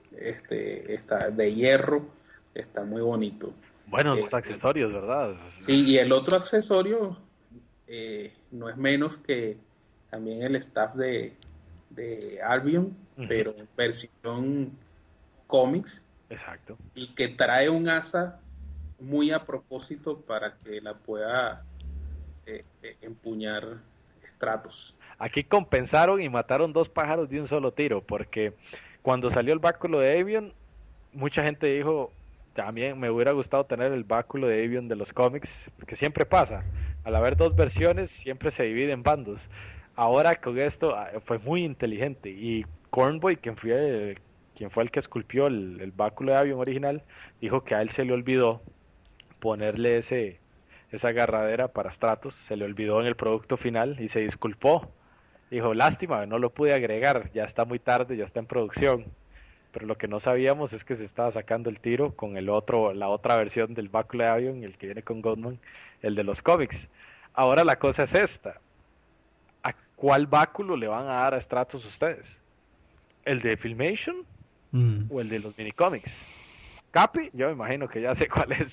de hierro. Está muy bonito. Bueno, los Este, accesorios, ¿verdad? sí, y el otro accesorio no es menos que también el staff de Albion, Ujú. pero en versión cómics, Exacto. y que trae un asa muy a propósito para que la pueda empuñar Stratos. Aquí compensaron y mataron dos pájaros de un solo tiro, porque cuando salió el báculo de Avion, mucha gente dijo, también me hubiera gustado tener el báculo de Avion de los cómics, que siempre pasa, al haber dos versiones siempre se divide en bandos. Ahora con esto fue muy inteligente y Cornboy, quien fue el que esculpió el báculo de Avion original, dijo que a él se le olvidó ponerle esa agarradera para Stratos, se le olvidó en el producto final y se disculpó. Dijo, lástima, no lo pude agregar, ya está muy tarde, ya está en producción. Pero lo que no sabíamos es que se estaba sacando el tiro con la otra versión del báculo de Avion, el que viene con Goldman, el de los cómics. Ahora la cosa es esta, ¿a cuál báculo le van a dar a Stratos ustedes? ¿El de Filmation Mm. o el de los minicómics? Capi, yo me imagino que ya sé cuál es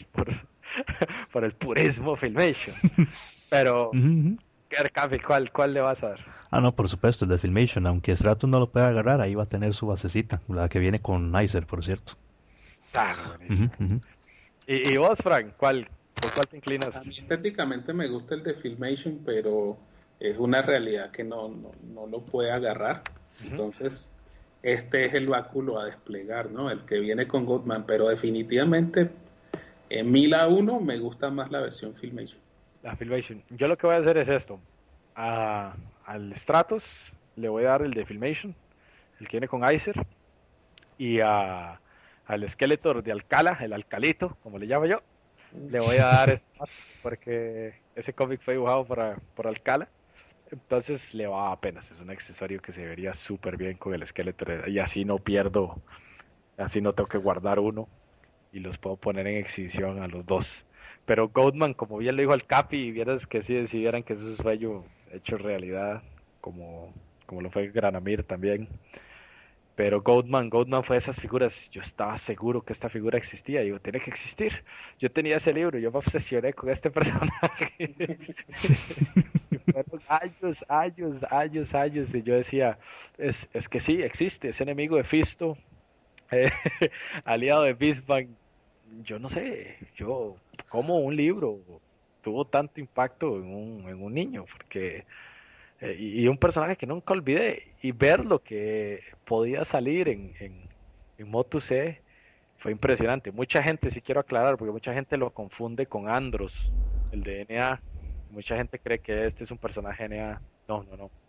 por el purismo Filmation. Pero, Ujú, ujú. Capi, ¿cuál le vas a dar? Ah, no, por supuesto, el de Filmation, aunque Stratus no lo pueda agarrar, ahí va a tener su basecita, la que viene con Nicer, por cierto. Ah, Ujú, buenísimo. ujú. ¿Y vos, Frank, por cuál te inclinas? A mí estéticamente me gusta el de Filmation, pero es una realidad que no lo puede agarrar. Ujú. Entonces, este es el báculo a desplegar, ¿no? El que viene con Goodman, pero definitivamente en 1000 a 1 me gusta más la versión Filmation. La Filmation. Yo lo que voy a hacer es esto. A, al Stratos le voy a dar el de Filmation, el que viene con Icer, y al Skeletor de Alcala, el Alcalito, como le llamo yo, le voy a dar este Mati, porque ese cómic fue dibujado por Alcala. Entonces le va apenas, es un accesorio que se vería súper bien con el Skeletor y así no pierdo, así no tengo que guardar uno y los puedo poner en exhibición a los dos. Pero Goatman, como bien lo dijo el Capi, y vieras que si decidieran que es un sueño hecho realidad, como, como lo fue Granamir también. Pero Goatman fue de esas figuras, yo estaba seguro que esta figura existía, digo, tiene que existir. Yo tenía ese libro, yo me obsesioné con este personaje. Y fueron años, y yo decía, es que sí, existe, es enemigo de Fisto, eh, aliado de Beastman. Yo no sé, como un libro tuvo tanto impacto en un niño, porque y un personaje que nunca olvidé, y ver lo que podía salir en Motu C fue impresionante. Mucha gente, sí quiero aclarar, porque mucha gente lo confunde con Andros, el de NA. Mucha gente cree que este es un personaje NA. No, no, no.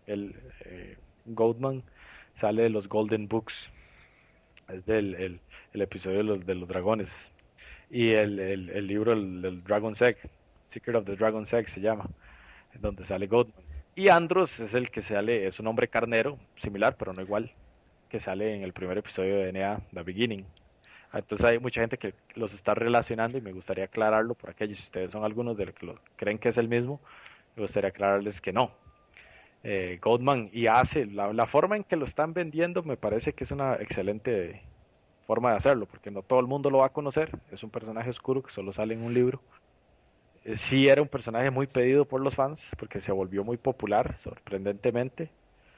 Goldman sale de los Golden Books, es el episodio de los dragones. Y el libro, el Dragon's Egg, Secret of the Dragon's Egg se llama, donde sale Goldman. Y Andros es el que sale, es un hombre carnero, similar, pero no igual, que sale en el primer episodio de NA, The Beginning. Entonces hay mucha gente que los está relacionando y me gustaría aclararlo por aquellos. Si ustedes son algunos de los que creen que es el mismo, me gustaría aclararles que no. Goldman y hace, la forma en que lo están vendiendo me parece que es una excelente forma de hacerlo, porque no todo el mundo lo va a conocer. Es un personaje oscuro que solo sale en un libro. Sí era un personaje muy pedido por los fans, porque se volvió muy popular, sorprendentemente.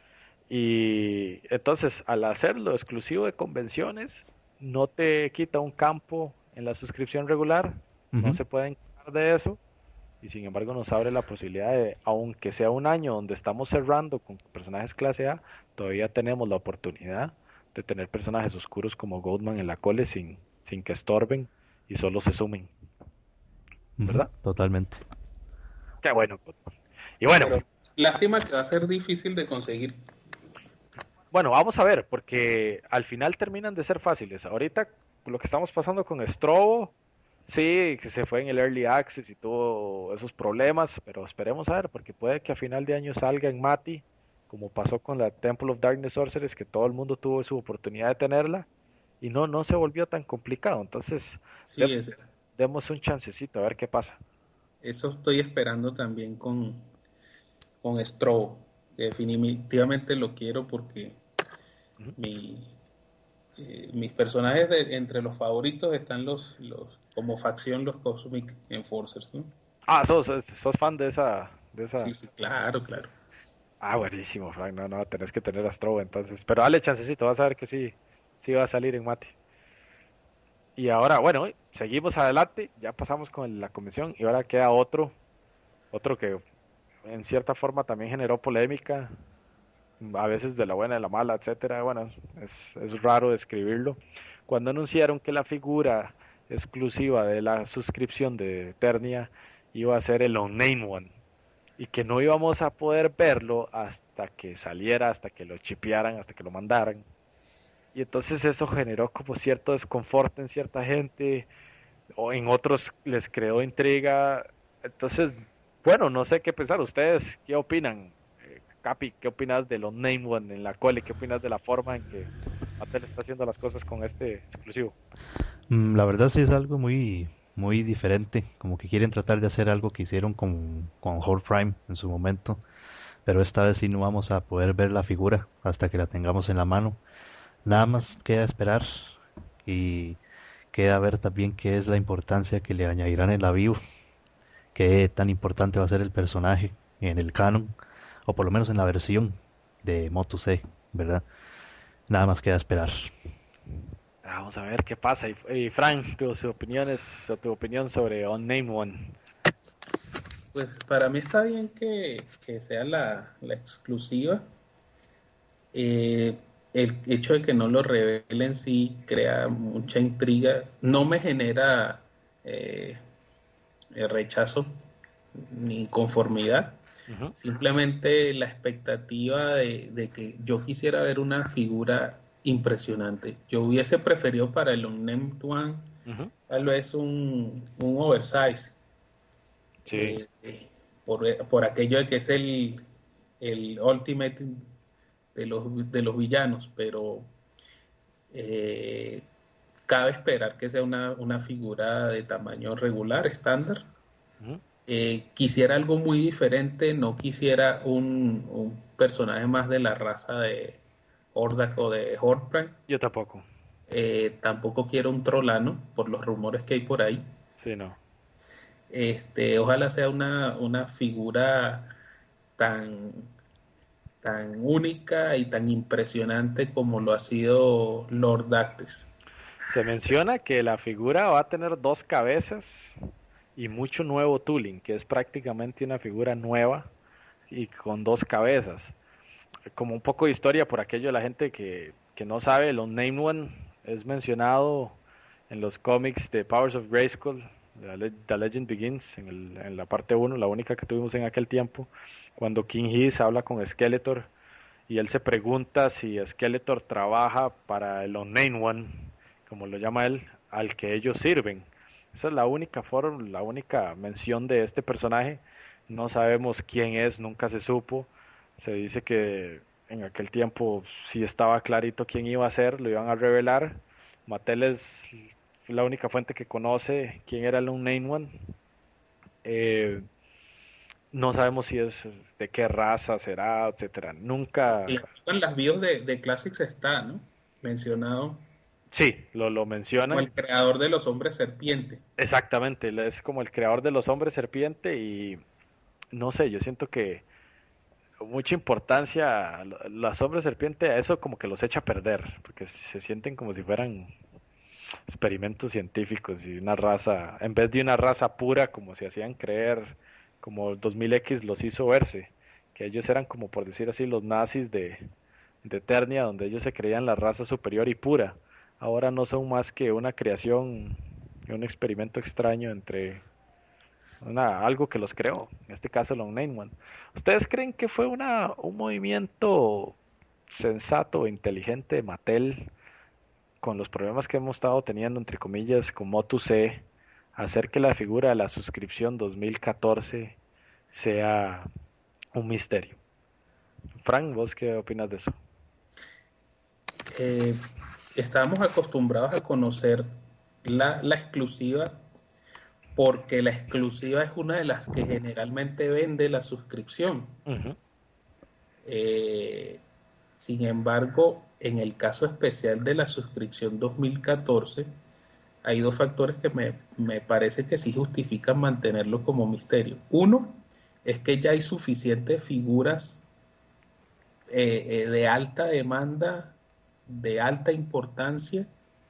Y entonces, al hacerlo exclusivo de convenciones, no te quita un campo en la suscripción regular, no Ujú. se pueden quitar de eso, y sin embargo nos abre la posibilidad de, aunque sea un año donde estamos cerrando con personajes clase A, todavía tenemos la oportunidad de tener personajes oscuros como Goldman en la cole sin que estorben y solo se sumen, Ujú, ¿verdad? totalmente. Qué bueno, Goldman. Y bueno, Pero lástima que va a ser difícil de conseguir. bueno, vamos a ver, porque al final terminan de ser fáciles. Ahorita lo que estamos pasando con Strobo, sí, que se fue en el Early Access y tuvo esos problemas, pero esperemos a ver, porque puede que a final de año salga en Mati, como pasó con la Temple of Darkness Sorceress, que todo el mundo tuvo su oportunidad de tenerla y no se volvió tan complicado. Entonces, Sí, demos un chancecito a ver qué pasa. eso estoy esperando también con Strobo. Definitivamente lo quiero porque Ujú. mi, mis personajes entre los favoritos están como facción los Cosmic Enforcers, ¿no? Ah, sos fan de Sí, esa. sí, claro, claro. Ah, buenísimo, Frank. No, no, tenés que tener a Strobo entonces. Pero dale chancecito, vas a ver que sí va a salir en Mati. Y ahora, bueno, seguimos adelante. Ya pasamos con la convención y ahora queda otro que en cierta forma también generó polémica, a veces de la buena, de la mala, etcétera. Bueno, es raro describirlo. Cuando anunciaron que la figura exclusiva de la suscripción de Eternia iba a ser el Unnamed One y que no íbamos a poder verlo hasta que saliera, hasta que lo chipearan, hasta que lo mandaran. Y entonces eso generó como cierto desconforto en cierta gente, o en otros les creó intriga. Entonces, bueno, no sé qué pensar. ¿Ustedes qué opinan? Capi, ¿qué opinas de los Name One en la cole? ¿Qué opinas de la forma en que Mattel está haciendo las cosas con este exclusivo? La verdad sí es algo muy, muy diferente, como que quieren tratar de hacer algo que hicieron con Horde Prime en su momento, pero esta vez sí no vamos a poder ver la figura hasta que la tengamos en la mano. Nada más queda esperar y queda ver también qué es la importancia que le añadirán en la view, qué tan importante va a ser el personaje en el canon, o por lo menos en la versión de Moto C, ¿verdad? Nada más queda esperar. Vamos a ver qué pasa. Y Frank, tu opinión sobre Unnamed One. Pues para mí está bien que sea la exclusiva. Eh, el hecho de que no lo revelen sí crea mucha intriga. No me genera eh, rechazo ni conformidad. Ujú, Simplemente la expectativa de que yo quisiera ver una figura impresionante. Yo hubiese preferido para el Unnamed One ujú. tal vez un oversize, Sí, eh, por aquello de que es el ultimate de los villanos, pero eh, cabe esperar que sea una figura de tamaño regular, estándar. ujú. Quisiera algo muy diferente, no quisiera un personaje más de la raza de Hordak o de Hortprime. Yo tampoco. Tampoco quiero un Trolano, por los rumores que hay por ahí. Sí, no. Ojalá sea una figura tan, tan única y tan impresionante como lo ha sido Lord Dactyls. Se menciona que la figura va a tener dos cabezas y mucho nuevo tooling, que es prácticamente una figura nueva y con dos cabezas. Como un poco de historia por aquello de la gente que no sabe, el Unnamed One es mencionado en los cómics de Powers of Grayskull, The Legend Begins, en la parte uno, la única que tuvimos en aquel tiempo, cuando King Hiss habla con Skeletor y él se pregunta si Skeletor trabaja para el Unnamed One, como lo llama él, al que ellos sirven. Esa es la única forma, la única mención de este personaje. No sabemos quién es, nunca se supo. Se dice que en aquel tiempo sí estaba clarito quién iba a ser, lo iban a revelar. Mattel es la única fuente que conoce quién era el Unnamed One. Eh, no sabemos si es de qué raza será, etcétera. Nunca. En las bios de Classics está, ¿no? Mencionado Sí, lo como mencionan. el creador de los hombres serpiente. Exactamente, él es como el creador de los hombres serpiente y no sé, yo siento que mucha importancia los hombres serpiente a eso como que los echa a perder, porque se sienten como si fueran experimentos científicos y una raza, en vez de una raza pura como se hacían creer, como 2000X los hizo verse, que ellos eran como por decir así los nazis de Eternia, donde ellos se creían la raza superior y pura. Ahora no son más que una creación, un experimento extraño entre algo que los creó, en este caso el Unnamed One. ¿Ustedes creen que fue un movimiento sensato e inteligente de Mattel con los problemas que hemos estado teniendo, entre comillas, con Motu C, hacer que la figura de la suscripción 2014 sea un misterio? Frank, ¿vos qué opinas de eso? Eh, Estábamos acostumbrados a conocer la exclusiva porque la exclusiva es una de las que generalmente vende la suscripción. Ujú, Eh, Sin embargo, en el caso especial de la suscripción 2014, hay dos factores que me parece que sí justifican mantenerlo como misterio. Uno es que ya hay suficientes figuras de alta demanda, de alta importancia,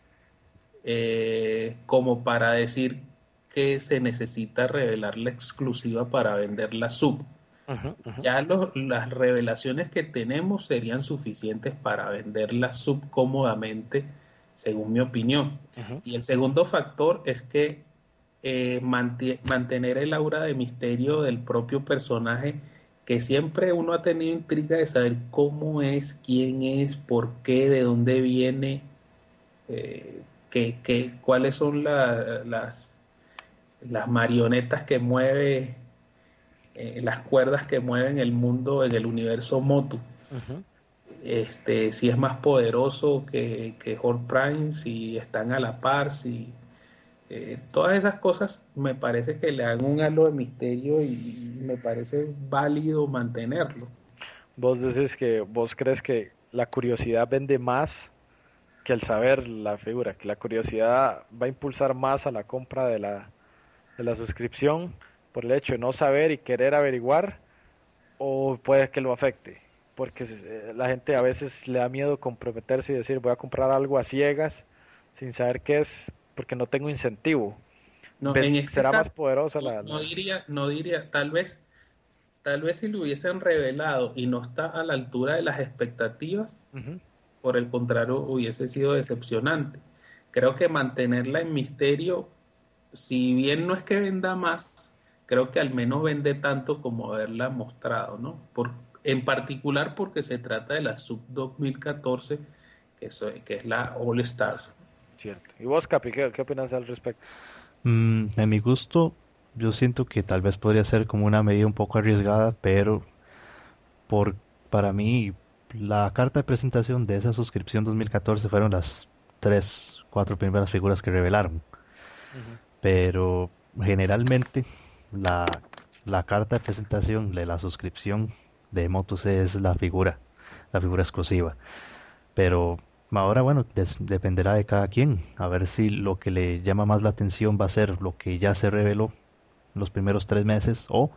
como para decir que se necesita revelar la exclusiva para vender la sub. ujú, ujú, Ya las revelaciones que tenemos serían suficientes para vender la sub cómodamente, según mi opinión. ujú. Y el segundo factor es que mantener el aura de misterio del propio personaje, que siempre uno ha tenido intriga de saber cómo es, quién es, por qué, de dónde viene, cuáles son las marionetas que mueve, las cuerdas que mueven el mundo en el universo Motu. Ujú. Si es más poderoso que Horde Prime, si están a la par, si todas esas cosas me parece que le dan un halo de misterio y me parece válido mantenerlo. Vos crees que la curiosidad vende más que el saber la figura, que la curiosidad va a impulsar más a la compra de la suscripción por el hecho de no saber y querer averiguar, o puede que lo afecte, porque la gente a veces le da miedo comprometerse y decir voy a comprar algo a ciegas sin saber qué es, porque no tengo incentivo. No, en este ¿Será más caso, poderosa no, la... no diría, tal vez si lo hubiesen revelado y no está a la altura de las expectativas, Ujú, por el contrario, hubiese sido decepcionante. Creo que mantenerla en misterio, si bien no es que venda más, creo que al menos vende tanto como haberla mostrado, ¿no? En particular porque se trata de la Sub 2014, que es la All Stars. cierto. ¿Y vos, Capi, qué opinas al respecto? En mi gusto, yo siento que tal vez podría ser como una medida un poco arriesgada, pero por, para mí la carta de presentación de esa suscripción 2014 fueron las 3, 4 primeras figuras que revelaron. Ujú. Pero generalmente la, la carta de presentación de la suscripción de Moto C es la figura exclusiva. Pero ahora, bueno, dependerá de cada quien, a ver si lo que le llama más la atención va a ser lo que ya se reveló los primeros 3 meses o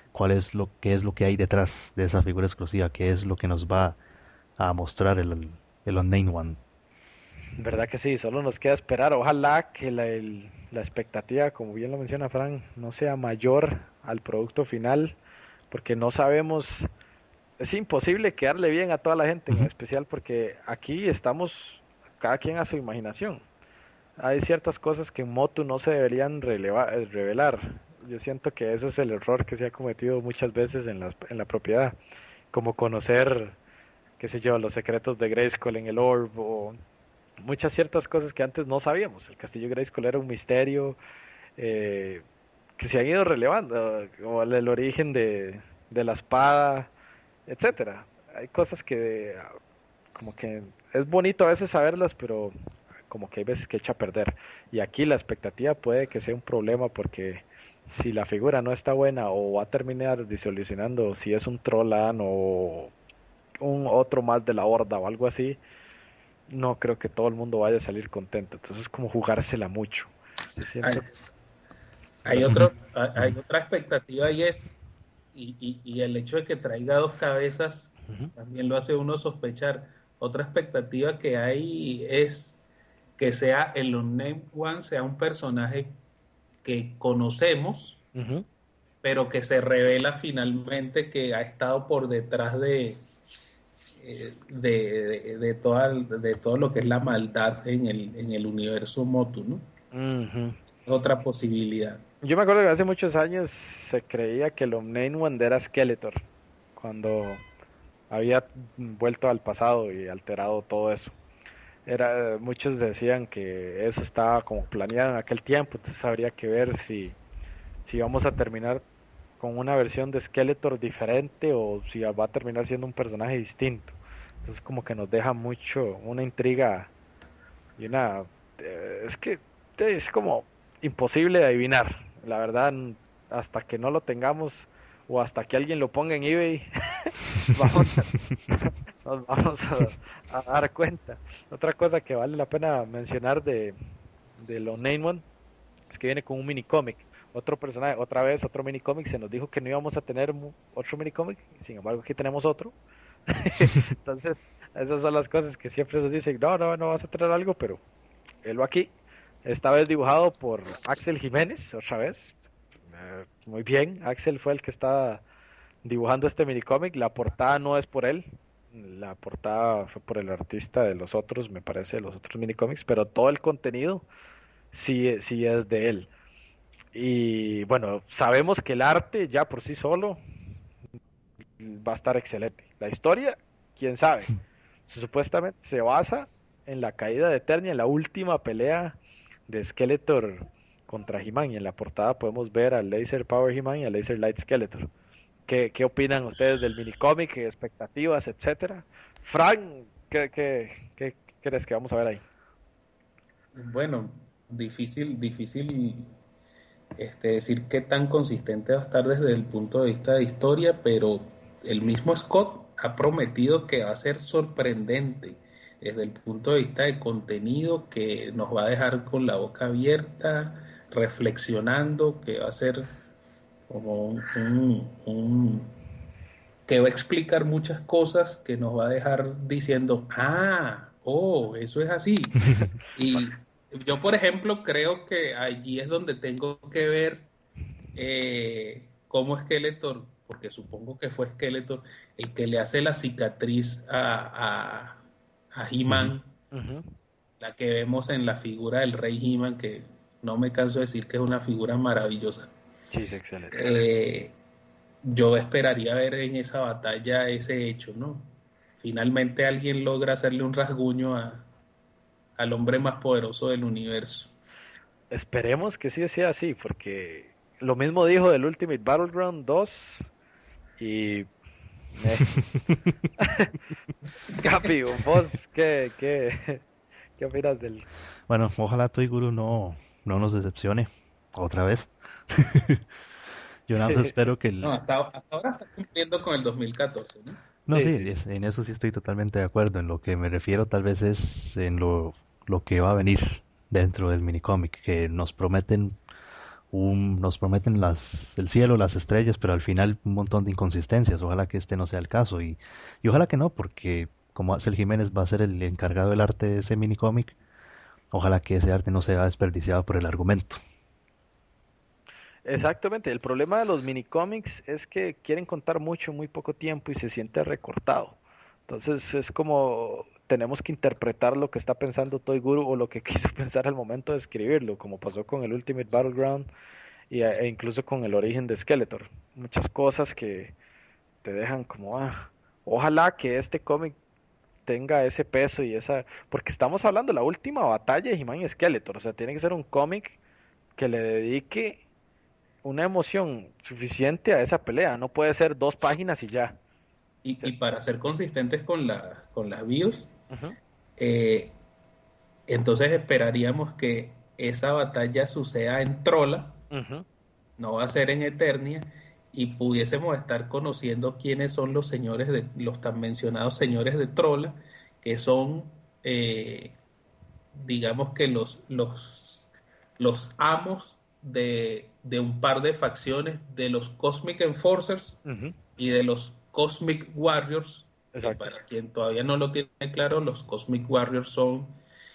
qué es lo que hay detrás de esa figura exclusiva, qué es lo que nos va a mostrar el Unnamed One. ¿Verdad que sí? Solo nos queda esperar. Ojalá que la expectativa, como bien lo menciona Fran, no sea mayor al producto final, porque no sabemos, es imposible quedarle bien a toda la gente, en Ujú. especial porque aquí estamos cada quien a su imaginación. Hay ciertas cosas que en Motu no se deberían revelar. Yo siento que ese es el error que se ha cometido muchas veces en la propiedad, como conocer, qué sé yo, los secretos de Grayskull en el Orb o muchas ciertas cosas que antes no sabíamos. El castillo Grayskull era un misterio eh, que se han ido relevando, como el origen de la espada, etcétera. Hay cosas que como que es bonito a veces saberlas, pero como que hay veces que echa a perder. Y aquí la expectativa puede que sea un problema porque si la figura no está buena o va a terminar disolucionando, si es un Trollan o un otro más de la horda o algo así, no creo que todo el mundo vaya a salir contento. Entonces es como jugársela mucho. Yo Hay, siento, perdón. Ujú, hay ujú. otra expectativa y y el hecho de que traiga dos cabezas Ujú, también lo hace uno sospechar. Otra expectativa que hay es que sea el Unnamed One, sea un personaje que conocemos, ujú. pero que se revela finalmente que ha estado por detrás de todo lo que es la maldad en el universo Motu, ¿no? Ujú. Otra posibilidad. Yo me acuerdo que hace muchos años se creía que el Omniman One era Skeletor, cuando había vuelto al pasado y alterado todo eso. Muchos decían que eso estaba como planeado en aquel tiempo, entonces habría que ver si vamos a terminar con una versión de Skeletor diferente o si va a terminar siendo un personaje distinto. Entonces como que nos deja mucho una intriga y es que es como imposible de adivinar. La verdad, hasta que no lo tengamos o hasta que alguien lo ponga en eBay, vamos nos vamos a dar cuenta. Otra cosa que vale la pena mencionar de lo One es que viene con un minicómic. Otro personaje, otra vez otro minicómic, se nos dijo que no íbamos a tener otro minicómic, sin embargo aquí tenemos otro. Entonces, esas son las cosas que siempre nos dicen, no vas a tener algo, pero él aquí. Esta vez dibujado por Axel Jiménez, otra vez. Muy bien, Axel fue el que está dibujando este minicómic. La portada no es por él, la portada fue por el artista de los otros, me parece, de los otros minicómics, pero todo el contenido sí es de él. Y bueno, sabemos que el arte ya por sí solo va a estar excelente. La historia, quién sabe. Supuestamente se basa en la caída de Eternia, en la última pelea de Skeletor contra He-Man. Y en la portada podemos ver al Laser Power He-Man y al Laser Light Skeletor. ¿Qué opinan ustedes del minicómic, expectativas, etcétera? Frank, ¿qué crees que vamos a ver ahí? Bueno, difícil decir qué tan consistente va a estar desde el punto de vista de historia, pero el mismo Scott ha prometido que va a ser sorprendente desde el punto de vista de contenido, que nos va a dejar con la boca abierta, reflexionando, que va a ser como un que va a explicar muchas cosas, que nos va a dejar diciendo, eso es así. Y yo, por ejemplo, creo que allí es donde tengo que ver cómo Skeletor, porque supongo que fue Skeletor el que le hace la cicatriz a Ujú. He-Man, Ujú. la que vemos en la figura del Rey He-Man, que no me canso de decir que es una figura maravillosa. Sí, es excelente. Yo esperaría ver en esa batalla ese hecho, ¿no? Finalmente alguien logra hacerle un rasguño al hombre más poderoso del universo. Esperemos que sí sea así, porque lo mismo dijo del Ultimate Battleground 2 y... Capi, vos, ¿qué opinas del... Bueno, ojalá Toy Guru no nos decepcione otra vez. Yo nada más espero que No, hasta ahora está cumpliendo con el 2014, ¿no? No, Sí, sí, sí. en eso sí estoy totalmente de acuerdo. En lo que me refiero tal vez es en lo que va a venir dentro del minicómic, que nos prometen el cielo, las estrellas, pero al final un montón de inconsistencias. Ojalá que este no sea el caso y ojalá que no, porque como Axel Jiménez va a ser el encargado del arte de ese minicómic, ojalá que ese arte no sea desperdiciado por el argumento. Exactamente, el problema de los minicómics es que quieren contar mucho en muy poco tiempo y se siente recortado. Entonces es como tenemos que interpretar lo que está pensando Toy Guru o lo que quiso pensar al momento de escribirlo, como pasó con el Ultimate Battleground e incluso con el origen de Skeletor. Muchas cosas que te dejan como, ojalá que este cómic tenga ese peso y esa, porque estamos hablando de la última batalla de He-Man y Skeletor, o sea, tiene que ser un cómic que le dedique una emoción suficiente a esa pelea. No puede ser 2 páginas y ya. Y para ser consistentes con las BIOS, Ujú, eh, entonces esperaríamos que esa batalla suceda en Trola, ujú. no va a ser en Eternia, y pudiésemos estar conociendo quiénes son los señores de los tan mencionados señores de Trola, que son, eh, digamos que los amos de un par de facciones de los Cosmic Enforcers Ujú. y de los Cosmic Warriors, que Exacto. para quien todavía no lo tiene claro, los Cosmic Warriors son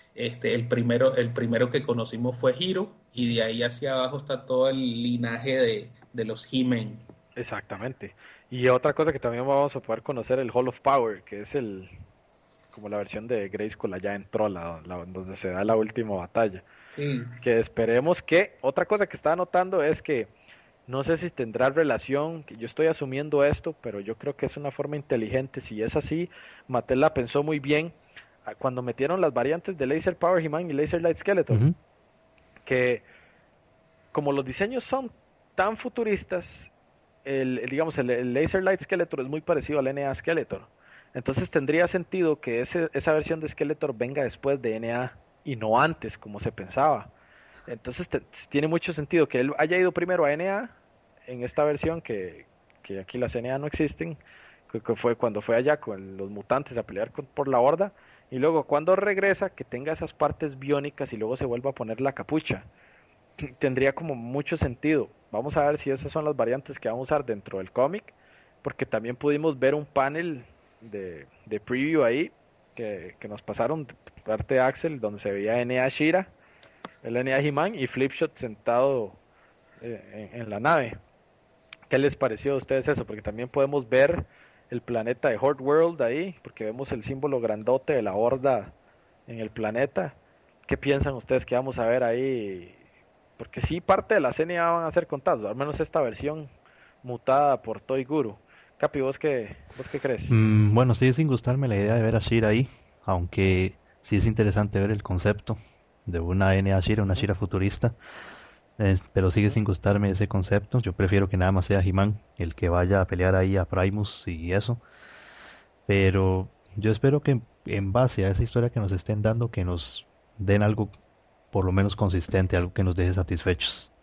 el primero que conocimos fue Hero, y de ahí hacia abajo está todo el linaje de los He-Men. Exactamente. Y otra cosa que también vamos a poder conocer, el Hall of Power, que es como la versión de Grayskull allá en Trolla, donde se da la última batalla. Sí, Que esperemos que, otra cosa que estaba notando es que no sé si tendrá relación, que yo estoy asumiendo esto, pero yo creo que es una forma inteligente. Si es así, Mattel la pensó muy bien cuando metieron las variantes de Laser Power He-Man y Laser Light Skeletor, Ujú. que como los diseños son tan futuristas, digamos, el Laser Light Skeletor es muy parecido al NA Skeletor. Entonces tendría sentido que esa versión de Skeletor venga después de NA y no antes, como se pensaba. Entonces tiene mucho sentido que él haya ido primero a NA en esta versión, que aquí las NA no existen, que fue cuando fue allá con los mutantes a pelear por la horda, y luego cuando regresa que tenga esas partes biónicas y luego se vuelva a poner la capucha. Tendría como mucho sentido. Vamos a ver si esas son las variantes que vamos a usar dentro del cómic, porque también pudimos ver un panel de preview ahí que nos pasaron de parte de Axel, donde se veía N.A. Shira, el N.A. He-Man y Flipshot sentado en la nave. ¿Qué les pareció a ustedes eso? Porque también podemos ver el planeta de Horde World ahí, porque vemos el símbolo grandote de la horda en el planeta. ¿Qué piensan ustedes que vamos a ver ahí? Porque sí, parte de la CNA van a ser contados, al menos esta versión mutada por Toy Guru. Capi, ¿vos qué crees? Bueno, sigue sin gustarme la idea de ver a Shira ahí, aunque sí es interesante ver el concepto de una NA Shira, una Ujú, Shira futurista. Pero sigue ujú. sin gustarme ese concepto. Yo prefiero que nada más sea He-Man el que vaya a pelear ahí a Primus y eso. Pero yo espero que en base a esa historia que nos estén dando, que nos den algo por lo menos consistente, algo que nos deje satisfechos.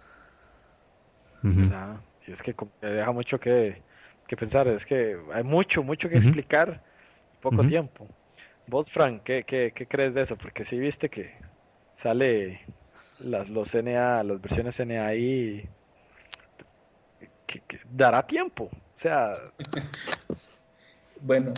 Ujú, ¿Verdad? Y es que deja mucho que pensar, es que hay mucho que ujú, explicar y poco ujú. tiempo. Vos, Frank, ¿qué crees de eso? Porque sí viste que sale los NA, las versiones NA ahí, que dará tiempo. O sea, Bueno,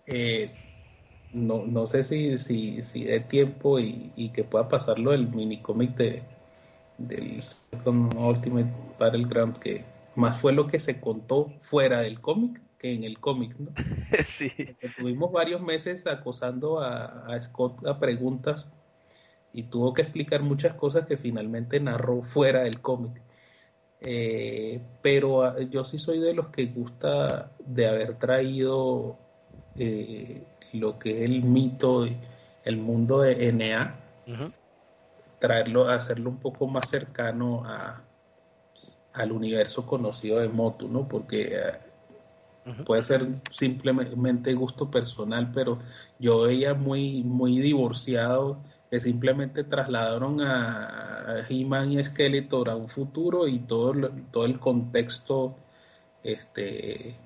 no sé si dé tiempo y que pueda pasarlo el minicómic del Second Ultimate Battleground, que más fue lo que se contó fuera del cómic que en el cómic, ¿no? sí. Porque tuvimos varios meses acosando a Scott a preguntas y tuvo que explicar muchas cosas que finalmente narró fuera del cómic. Pero yo sí soy de los que gusta de haber traído lo que es el mito, el mundo de NA, Ujú, traerlo, hacerlo un poco más cercano al universo conocido de Motu, ¿no? Porque ujú. puede ser simplemente gusto personal, pero yo veía muy divorciado que simplemente trasladaron a He-Man y Skeletor a un futuro y todo el contexto este,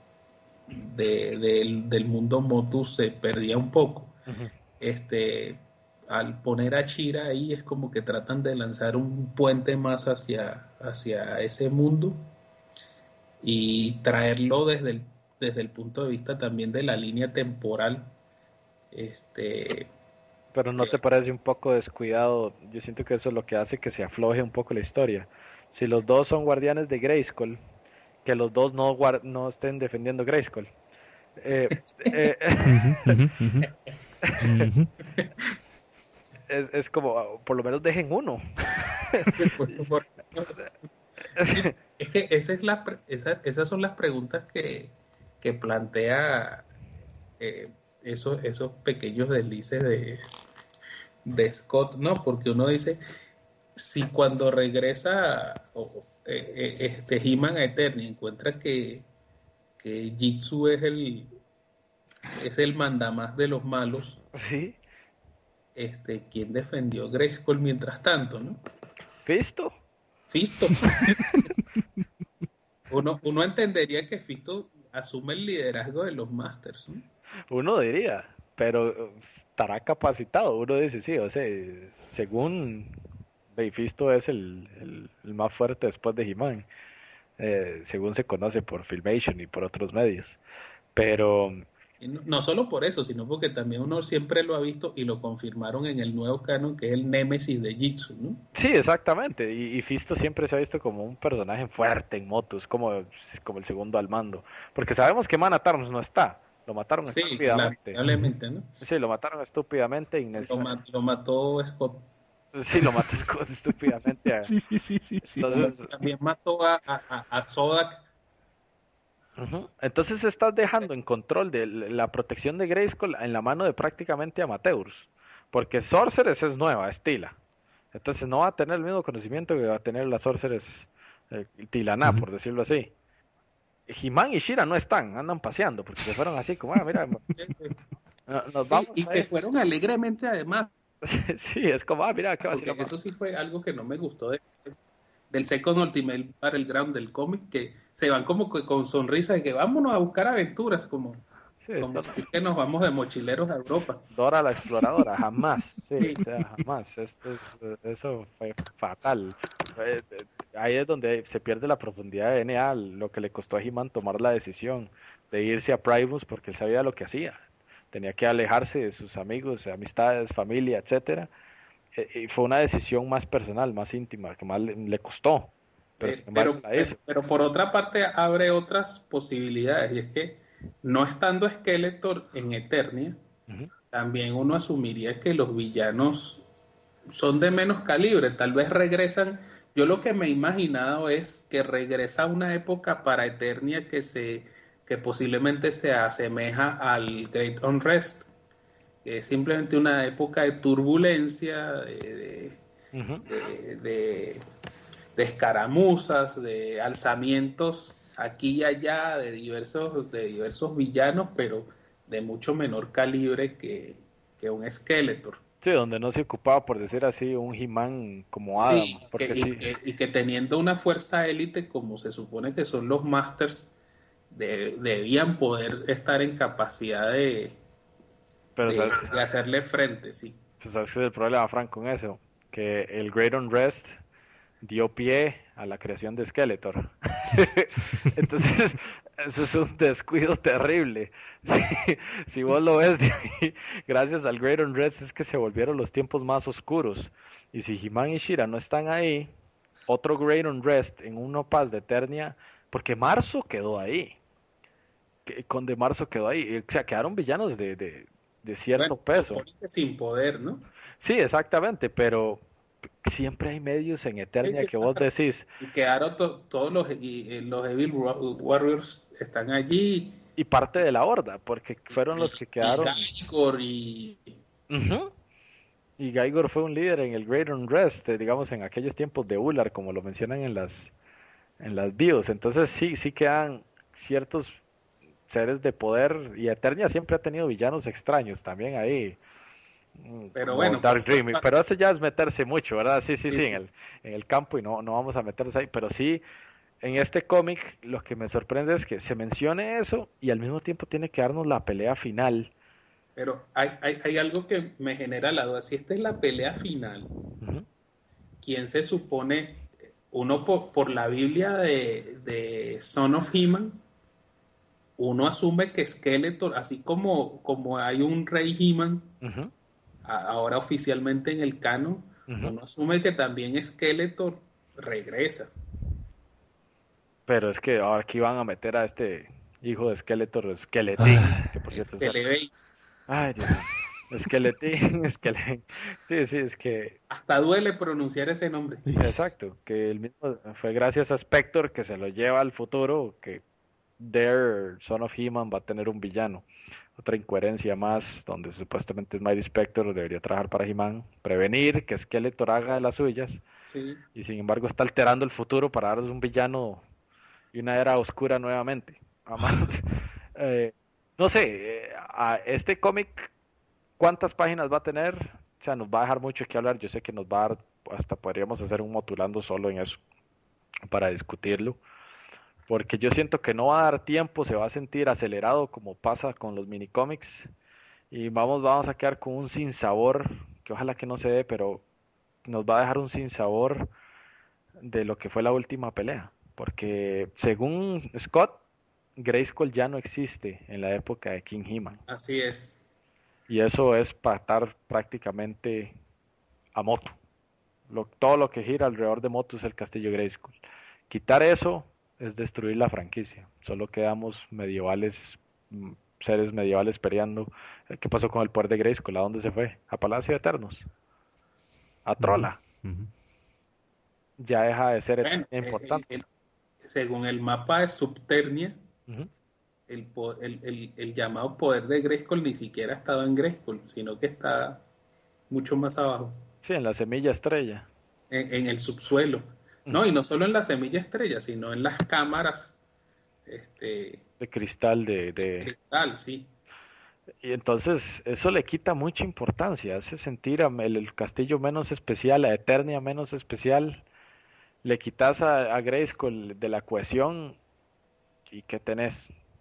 del mundo Motu se perdía un poco. Ujú. Este, Al poner a Shira ahí es como que tratan de lanzar un puente más hacia ese mundo y traerlo desde el punto de vista también de la línea temporal. Este, Pero ¿no te parece un poco descuidado? Yo siento que eso es lo que hace que se afloje un poco la historia. Si los dos son guardianes de Grayskull, que los dos no estén defendiendo Grayskull. Eh, eh, Ujú, ujú, ujú, ujú. es como, por lo menos dejen uno. por- sí, es que esas son las preguntas que plantea esos pequeños deslices de Scott, ¿no? Porque uno dice, si cuando regresa He-Man a Eternia encuentra que Jitsu es el mandamás de los malos, Sí, ¿quién defendió Grayskull mientras tanto, no? Fisto. Fisto. Uno entendería que Fisto asume el liderazgo de los Masters, ¿no? Uno diría, pero estará capacitado. Uno dice, sí, o sea, según Fisto es el más fuerte después de He-Man, según se conoce por Filmation y por otros medios. Pero Y no solo por eso, sino porque también uno siempre lo ha visto y lo confirmaron en el nuevo canon, que es el némesis de Jitsu, ¿no? sí, exactamente. Y Fisto siempre se ha visto como un personaje fuerte en motos, como el segundo al mando. Porque sabemos que Manatarms no está. Lo mataron Sí, estúpidamente. Ujú. lamentablemente, ¿no? Sí, lo mataron estúpidamente. Lo mató Scott. Sí, lo mató estúpidamente. Sí, sí, sí, sí, sí, sí. Entonces, También mató a Zodak. ujú. Entonces estás dejando en control de la protección de Grayskull en la mano de prácticamente amateurs. Porque Sorceress es nueva, es Tila. Entonces no va a tener el mismo conocimiento que va a tener la Sorceress Tilaná, Ujú. por decirlo así. He-Man y Shira no están, andan paseando, porque se fueron así como, mira, nos Sí, vamos y a se ir. fueron alegremente además, Sí, es como, mira, qué porque vacilo más. eso sí fue algo que no me gustó del Second Ultimate Battleground del cómic, que se van como que con sonrisa de que vámonos a buscar aventuras, Sí, como esto no. decir que nos vamos de mochileros a Europa. Dora la exploradora, jamás, sí, Sí, o sea, jamás. Eso fue fatal. Ahí es donde se pierde la profundidad de NA, lo que le costó a He-Man tomar la decisión de irse a Primus porque él sabía lo que hacía. Tenía que alejarse de sus amigos, amistades, familia, etcétera. Y fue una decisión más personal, más íntima, que más le costó, pero sin embargo la hizo. pero por otra parte abre otras posibilidades, y es que no estando Skeletor en Eternia, Ujú. también uno asumiría que los villanos son de menos calibre, tal vez regresan. Yo lo que me he imaginado es que regresa a una época para Eternia que posiblemente se asemeja al Great Unrest, que es simplemente una época de turbulencia, Ujú. de de escaramuzas, de alzamientos aquí y allá de diversos villanos, pero de mucho menor calibre que un Skeletor. Sí, donde no se ocupaba, por decir así, un He-Man como Adam, Sí, porque sí, y que teniendo una fuerza élite como se supone que son los Masters, debían poder estar en capacidad pero sabes, de hacerle frente, sí. pues sabes que es el problema, Frank, con eso, que el Great Unrest dio pie a la creación de Skeletor. Entonces, Eso es un descuido terrible. Si vos lo ves de ahí, gracias al Great Unrest es que se volvieron los tiempos más oscuros. Y si He-Man y She-Ra no están ahí, otro Great Unrest en un nopal de Eternia, porque Marzo quedó ahí. Conde Marzo quedó ahí. O sea, quedaron villanos de Bueno, cierto se peso. supone que sin poder, ¿no? Sí, exactamente, pero siempre hay medios en Sí, Eternia sí, que vos decís, y quedaron todos los Evil Warriors están allí, y parte de la horda, porque fueron los que y quedaron. Gaigor, y Ujú. Y Gaigor fue un líder en el Great Unrest, digamos en aquellos tiempos de Ular, como lo mencionan en las bios. Entonces sí quedan ciertos seres de poder, y Eternia siempre ha tenido villanos extraños también ahí, pero como bueno, por Dark otra Dream, pero parte, eso ya es meterse mucho, ¿verdad? Sí, sí, sí. en el campo, y no vamos a meternos ahí, pero sí, en este cómic lo que me sorprende es que se mencione eso y al mismo tiempo tiene que darnos la pelea final. Pero hay algo que me genera la duda. Si esta es la pelea final, Ujú, ¿quién se supone? Uno por la Biblia de Son of He-Man, uno asume que Skeletor, así como hay un rey He-Man, ujú, ahora oficialmente en el canon, ujú. uno asume que también Skeletor regresa. Pero es que ahora aquí van a meter a este hijo de Skeletor, Skeletín, Ah, que por cierto es el... Skeletor, Ay, Dios mío. Skeletín, Skeletín. Sí, es que... hasta duele pronunciar ese nombre. Exacto, que el mismo fue gracias a Spector que se lo lleva al futuro, que Dare, Son of He-Man, va a tener un villano. Otra incoherencia más, donde supuestamente es Mighty Spector, debería trabajar para He-Man, prevenir que Skeletor haga de las suyas, Sí, y sin embargo está alterando el futuro para darles un villano y una era oscura nuevamente. Además, eh, no sé, a este cómic, ¿cuántas páginas va a tener? O sea, nos va a dejar mucho que hablar. Yo sé que nos va a dar, hasta podríamos hacer un motulando solo en eso, para discutirlo. Porque yo siento que no va a dar tiempo, se va a sentir acelerado como pasa con los minicómics. Y vamos a quedar con un sinsabor, que ojalá que no se dé, pero nos va a dejar un sinsabor de lo que fue la última pelea. Porque según Scott, Grayskull ya no existe en la época de King He-Man. así es. Y eso es patar prácticamente a Motu. Todo lo que gira alrededor de Motu es el castillo Grayskull. Quitar eso es destruir la franquicia. Solo quedamos medievales, mm, seres medievales peleando. ¿Qué pasó con el poder de Grayskull? ¿A dónde se fue? A Palacio de Eternos. A ujú, Trolla. ujú. Ya deja de ser Bueno, importante. según el mapa de Subternia, Ujú. el llamado poder de Grayskull ni siquiera ha estado en Grayskull, sino que está mucho más abajo, Sí, en la semilla estrella. en el subsuelo. No, y Ujú. no solo en la semilla estrella, sino en las cámaras este, De cristal de cristal, sí. Y entonces eso le quita mucha importancia, hace sentir el castillo menos especial, a Eternia menos especial, le quitas a Grayskull de la cohesión y ¿qué tenés?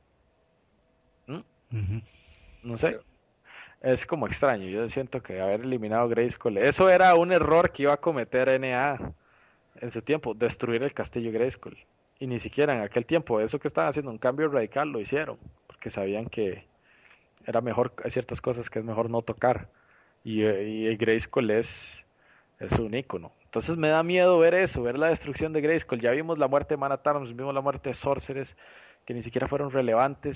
¿Mm? Ujú. No sé, Pero, es como extraño, yo siento que haber eliminado a Grayskull, eso era un error que iba a cometer NA en su tiempo, destruir el castillo Grayskull. Y ni siquiera en aquel tiempo, eso que estaban haciendo un cambio radical lo hicieron, porque sabían que era mejor, hay ciertas cosas que es mejor no tocar. Y el Grayskull es un ícono. Entonces me da miedo ver eso, ver la destrucción de Grayskull. Ya vimos la muerte de Man-at-Arms, vimos la muerte de Sorceress, que ni siquiera fueron relevantes.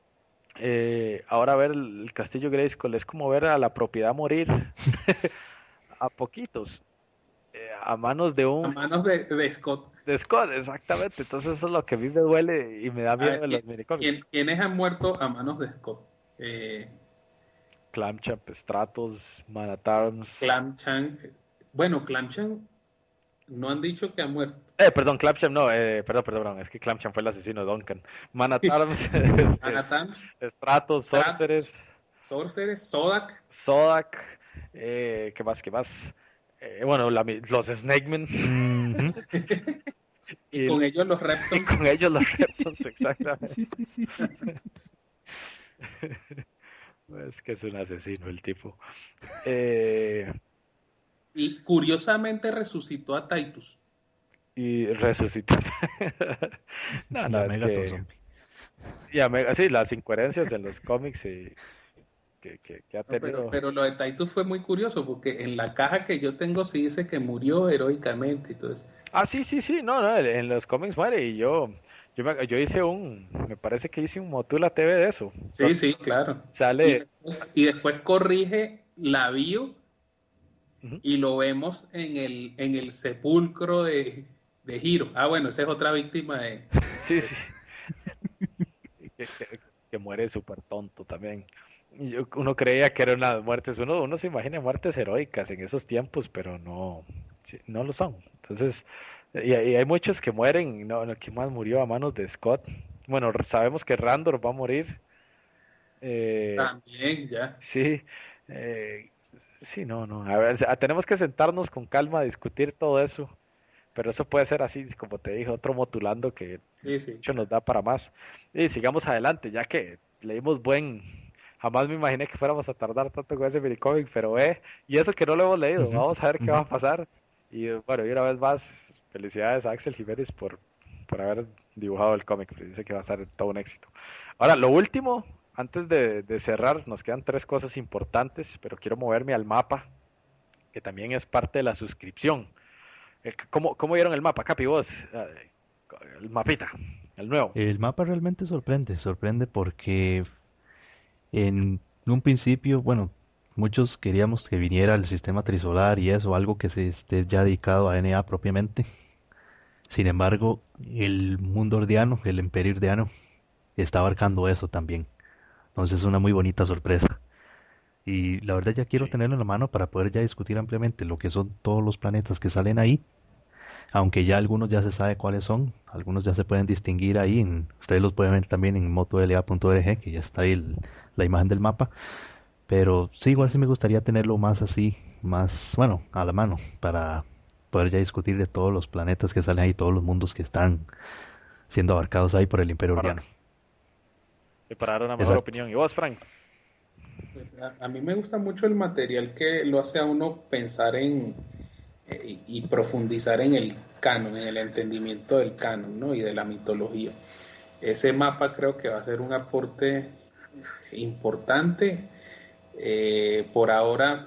Ahora ver el castillo Grayskull es como ver a la propiedad morir a poquitos, a manos de a un manos de Scott, de Scott, exactamente. Entonces eso es lo que a mí me duele y me da a miedo ver, de los minicómics. ¿quiénes han muerto a manos de Scott? Clamchamp, Stratos, Man-at-Arms. Clamchan, bueno, Clamchan no han dicho que ha muerto. Perdón, Clapchamp no, perdón, es que Clapchamp fue el asesino de Duncan. Man at Sí. Arms, Anatams, Stratos, Sorceress, Stratos, Sorceres, Sodak, Zodak, qué más? Bueno, los Snakemen Ujú. y y, con ellos los y Reptons. con ellos los Reptons, exactamente. Sí, sí, sí, sí, sí. Es que es un asesino el tipo. Eh, Y curiosamente resucitó a Titus. y resucitó. No, Y a es Megator que Zombie. sí, las incoherencias en los cómics que ha No, tenido. pero lo de Taito fue muy curioso porque en la caja que yo tengo sí dice que murió heroicamente y todo eso. Ah, sí, sí, sí, no, no, en los cómics muere y yo hice me parece que hice un Motula TV de eso. Sí, sí, claro. Sale, Y después corrige la bio ujú, y lo vemos en el sepulcro de Hiro. Ah, bueno, esa es otra víctima sí, sí, que muere súper tonto también. Uno creía que eran las muertes, uno se imagina muertes heroicas en esos tiempos, pero no, sí, no lo son. Entonces, y hay muchos que mueren, no, ¿quién más murió a manos de Scott? Bueno, sabemos que Randor va a morir, eh, también, ya. sí, eh, sí, no, no, a ver, tenemos que sentarnos con calma a discutir todo eso. Pero eso puede ser así, como te dije, otro motulando que Sí, sí. mucho nos da para más. Y sigamos adelante, ya que leímos jamás me imaginé que fuéramos a tardar tanto con ese minicomic, pero y eso que no lo hemos leído, Ujú, vamos a ver qué va ujú. a pasar. Y bueno, y una vez más, felicidades a Axel Jiménez por haber dibujado el cómic, pues dice que va a ser todo un éxito. Ahora, lo último, antes de cerrar, nos quedan tres cosas importantes, pero quiero moverme al mapa, que también es parte de la suscripción. ¿Cómo vieron el mapa, Capi, vos? El mapita, el nuevo. El mapa realmente sorprende, sorprende porque en un principio, bueno, muchos queríamos que viniera el sistema trisolar y eso, algo que se esté ya dedicado a NA propiamente. Sin embargo, el mundo ordiano, el imperio ordiano, está abarcando eso también. Entonces es una muy bonita sorpresa. Y la verdad ya quiero Sí. tenerlo en la mano para poder ya discutir ampliamente lo que son todos los planetas que salen ahí. Aunque ya algunos ya se sabe cuáles son, algunos ya se pueden distinguir ahí. Ustedes los pueden ver también en motolA.org, que ya está ahí la imagen del mapa. Pero sí, igual sí me gustaría tenerlo más así, más, bueno, a la mano, para poder ya discutir de todos los planetas que salen ahí, todos los mundos que están siendo abarcados ahí por el Imperio Para, Ordiano. para dar una mejor Exacto. opinión. ¿Y vos, Frank? Pues a mí me gusta mucho el material que lo hace a uno pensar y profundizar en el canon, en el entendimiento del canon, ¿no? Y de la mitología. Ese mapa creo que va a ser un aporte importante. Por ahora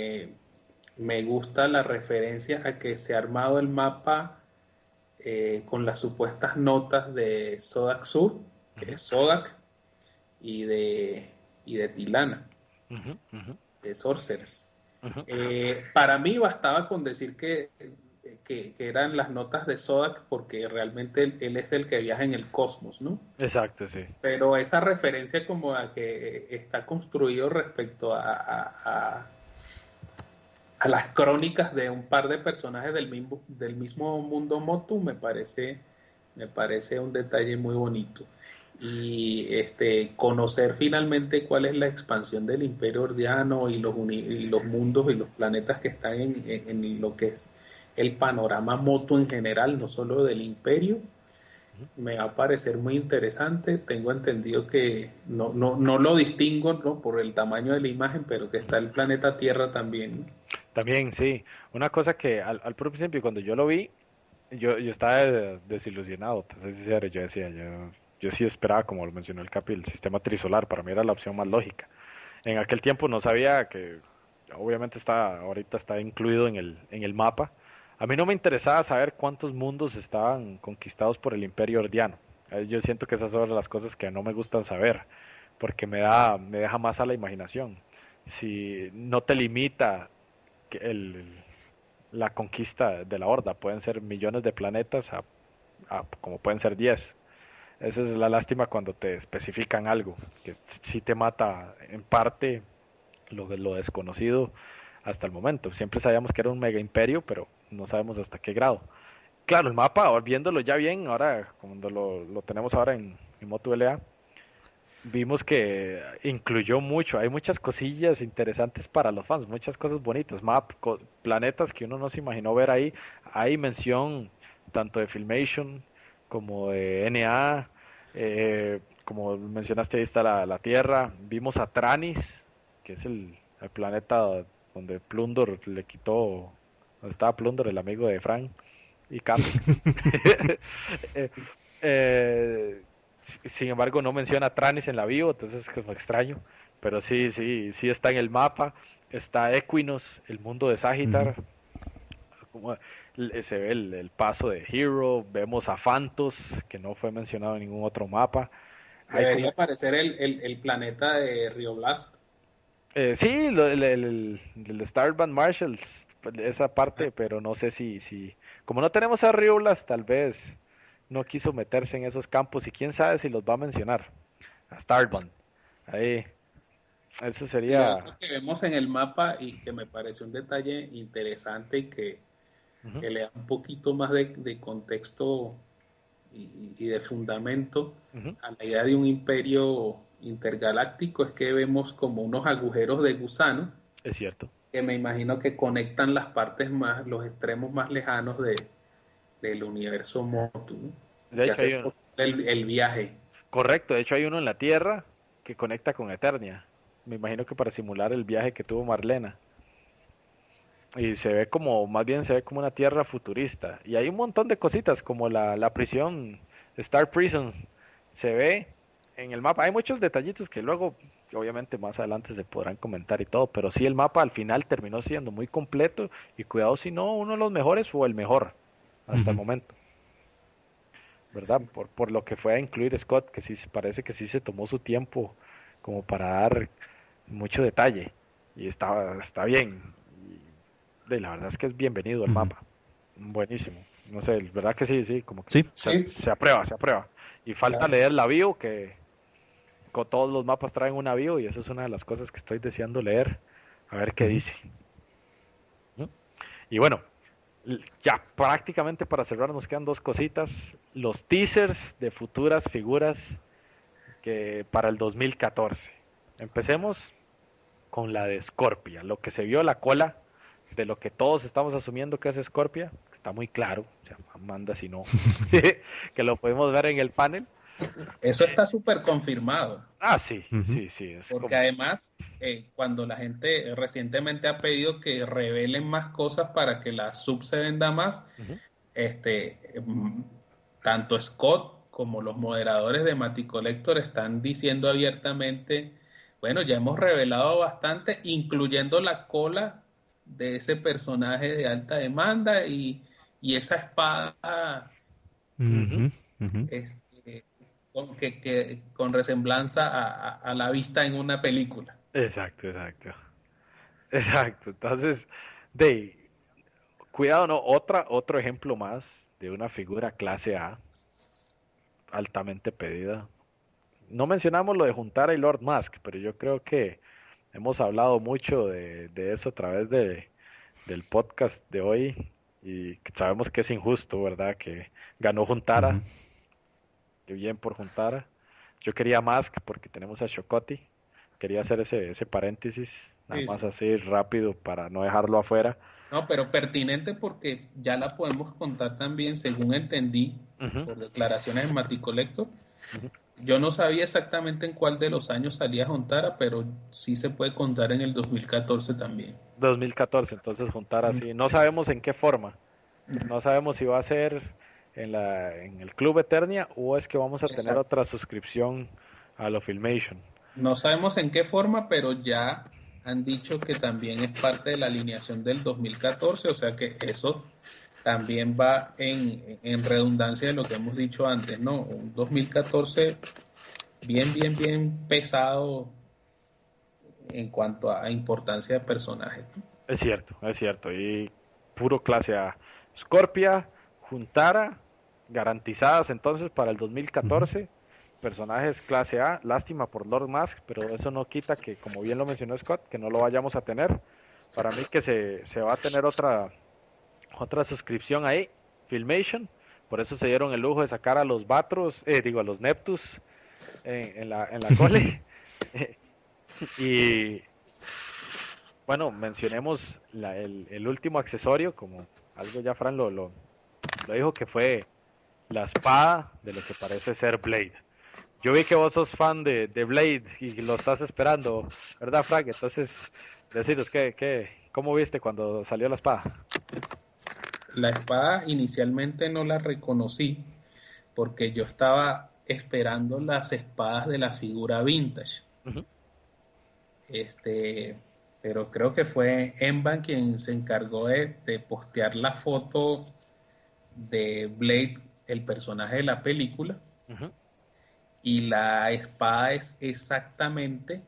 me gusta la referencia a que se ha armado el mapa con las supuestas notas de Sodak Sur, que Ujú, es Sodak, y y de Tilana, ujú, ujú, de Sorcerers. ujú. Para mí bastaba con decir que eran las notas de Sodak porque realmente él es el que viaja en el cosmos, ¿no? Exacto, sí. Pero esa referencia como a que está construido respecto a las crónicas de un par de personajes del mismo mundo Motu me parece un detalle muy bonito. Y conocer finalmente cuál es la expansión del Imperio Ordiano y los mundos y los planetas que están en lo que es el panorama Motu en general, no solo del Imperio, Ujú. me va a parecer muy interesante. Tengo entendido que no lo distingo, ¿no? Por el tamaño de la imagen, pero que está el planeta Tierra también, ¿no? También, sí. Una cosa que al principio, cuando yo lo vi, yo estaba desilusionado, te soy sincero. Yo decía, yo sí esperaba, como lo mencionó el Capi, el sistema trisolar. Para mí era la opción más lógica. En aquel tiempo no sabía que obviamente ahorita está incluido en el mapa. A mí no me interesaba saber cuántos mundos estaban conquistados por el Imperio Ordiano. Yo siento que esas son las cosas que no me gustan saber, porque me deja más a la imaginación. Si no te limita que la conquista de la Horda, pueden ser millones de planetas como pueden ser 10. Esa es la lástima cuando te especifican algo, que sí te mata en parte lo desconocido hasta el momento. Siempre sabíamos que era un mega imperio, pero no sabemos hasta qué grado. Claro, el mapa, ahora viéndolo ya bien, ahora cuando lo tenemos ahora en Moto LA, vimos que incluyó mucho, hay muchas cosillas interesantes para los fans, muchas cosas bonitas, planetas que uno no se imaginó ver ahí. Hay mención tanto de Filmation como de NA, como mencionaste, ahí está la Tierra. Vimos a Tranis, que es el planeta donde Plundor le quitó, donde estaba Plundor, el amigo de Frank y Capi. eh, eh, Sin embargo, no menciona a Tranis en la bio, entonces es como extraño. Pero sí está en el mapa. Está Equinox, el mundo de Ujú. Sagittar. Como se ve el paso de Hero. Vemos a Phantos, que no fue mencionado en ningún otro mapa. Hay Debería como. aparecer el planeta de Rio Blast. Sí, el Starband Marshalls, pues, esa parte, pero no sé si. Como no tenemos a Rioblas, tal vez no quiso meterse en esos campos y quién sabe si los va a mencionar. A Starband. Ahí. Eso Y lo otro sería. que vemos en el mapa y que me parece un detalle interesante y Ujú, que le da un poquito más de contexto y de fundamento ujú, a la idea de un imperio intergaláctico es que vemos como unos agujeros de gusano es cierto. que me imagino que conectan las partes más, los extremos más lejanos del universo Motu, ¿no? Y De que hecho, hacen el viaje. correcto, de hecho hay uno en la Tierra que conecta con Eternia. Me imagino que para simular el viaje que tuvo Marlena. Y se ve como, más bien se ve como una Tierra futurista. Y hay un montón de cositas, como la prisión, Star Prison, se ve en el mapa. Hay muchos detallitos que luego, obviamente más adelante se podrán comentar y todo, pero sí el mapa al final terminó siendo muy completo y cuidado si no uno de los mejores o el mejor hasta el Ujú. momento. ¿Verdad? Por lo que fue a incluir Scott, que sí parece que sí se tomó su tiempo como para dar mucho detalle y está bien. La verdad es que es bienvenido el Ujú. mapa. Buenísimo. No sé, verdad que sí, como que Sí, Sí, se aprueba, se aprueba. Y falta claro. leer la bio, que con todos los mapas traen una bio y eso es una de las cosas que estoy deseando leer. A ver qué ujú, dice. ¿No? Y bueno, ya prácticamente para cerrar nos quedan dos cositas. Los teasers de futuras figuras que para el 2014. Empecemos con la de Scorpia, lo que se vio la cola de lo que todos estamos asumiendo que es Scorpia, está muy claro, o sea, manda si no, que lo podemos ver en el panel. Eso está súper confirmado, Sí, ujú, sí, es porque como, además, cuando la gente recientemente ha pedido que revelen más cosas para que la sub se venda más, ujú, este, mm, tanto Scott como los moderadores de Mati Collector están diciendo abiertamente, bueno, ya hemos revelado bastante, incluyendo la cola de ese personaje de alta demanda y esa espada ujú, ujú, ujú. este, con resemblanza a la vista en una película. exacto, exacto. Entonces, de cuidado, no, otro ejemplo más de una figura clase A altamente pedida. No mencionamos lo de juntar a Lord Mask, pero yo creo que hemos hablado mucho de eso a través del podcast de hoy y sabemos que es injusto, ¿verdad? Que ganó Juntara, Ujú. que bien por Juntara. Yo quería Mask porque tenemos a Chocoti. Quería hacer ese paréntesis, nada Sí, más sí. así rápido para no dejarlo afuera. No, pero pertinente porque ya la podemos contar también, según entendí, Ujú, por declaraciones en Mati Collector. ujú. Yo no sabía exactamente en cuál de los años salía Jontara, pero sí se puede contar en el 2014 también. 2014, entonces Juntara sí. No sabemos en qué forma. No sabemos si va a ser en el Club Eternia o es que vamos a tener Exacto. otra suscripción a lo Filmation. No sabemos en qué forma, pero ya han dicho que también es parte de la alineación del 2014, o sea que eso también va en redundancia de lo que hemos dicho antes, ¿no? Un 2014 bien pesado en cuanto a importancia de personajes. Es cierto, es cierto. Y puro clase A. Scorpia, Juntara, garantizadas entonces para el Ujú. 2014. Personajes clase A, lástima por Lord Mask, pero eso no quita que, como bien lo mencionó Scott, que no lo vayamos a tener. Para mí que se va a tener otra suscripción ahí, Filmation. Por eso se dieron el lujo de sacar a los Batros, a los Neptus en la cole. Y bueno, mencionemos el último accesorio, como algo ya Fran lo dijo, que fue la espada de lo que parece ser Blade. Yo vi que vos sos fan de Blade y lo estás esperando, ¿verdad, Frank? Entonces, deciros, ¿cómo viste cuando salió la espada? La espada inicialmente no la reconocí porque yo estaba esperando las espadas de la figura vintage. Ujú. Pero creo que fue Emban quien se encargó de postear la foto de Blade, el personaje de la película, Ujú. y la espada es exactamente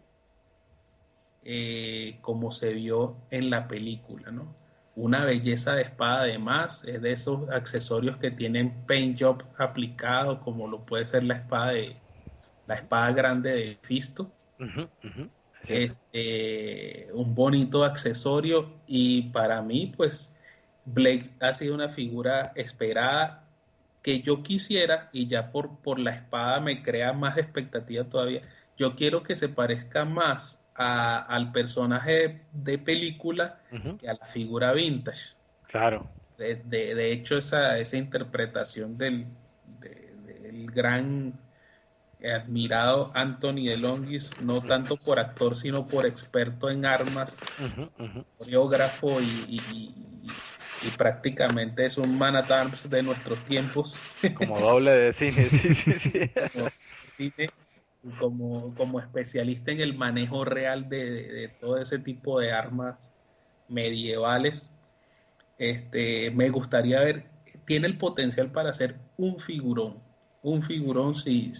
como se vio en la película, ¿no? Una belleza de espada además, es de esos accesorios que tienen paint job aplicado, como lo puede ser la espada grande de Fisto. Ujú. Ujú. Es cierto. Un bonito accesorio y para mí, pues, Blake ha sido una figura esperada que yo quisiera y ya por la espada me crea más expectativa todavía. Yo quiero que se parezca más al personaje de película Ujú. que a la figura vintage. Claro. De hecho, esa interpretación del gran admirado Anthony DeLongis, no Ujú. tanto por actor, sino por experto en armas, Ujú. Ujú. coreógrafo y prácticamente es un man at arms de nuestros tiempos. Como doble de cine, sí, sí, sí. Como cine, como especialista en el manejo real de todo ese tipo de armas medievales. Me gustaría ver, tiene el potencial para ser un figurón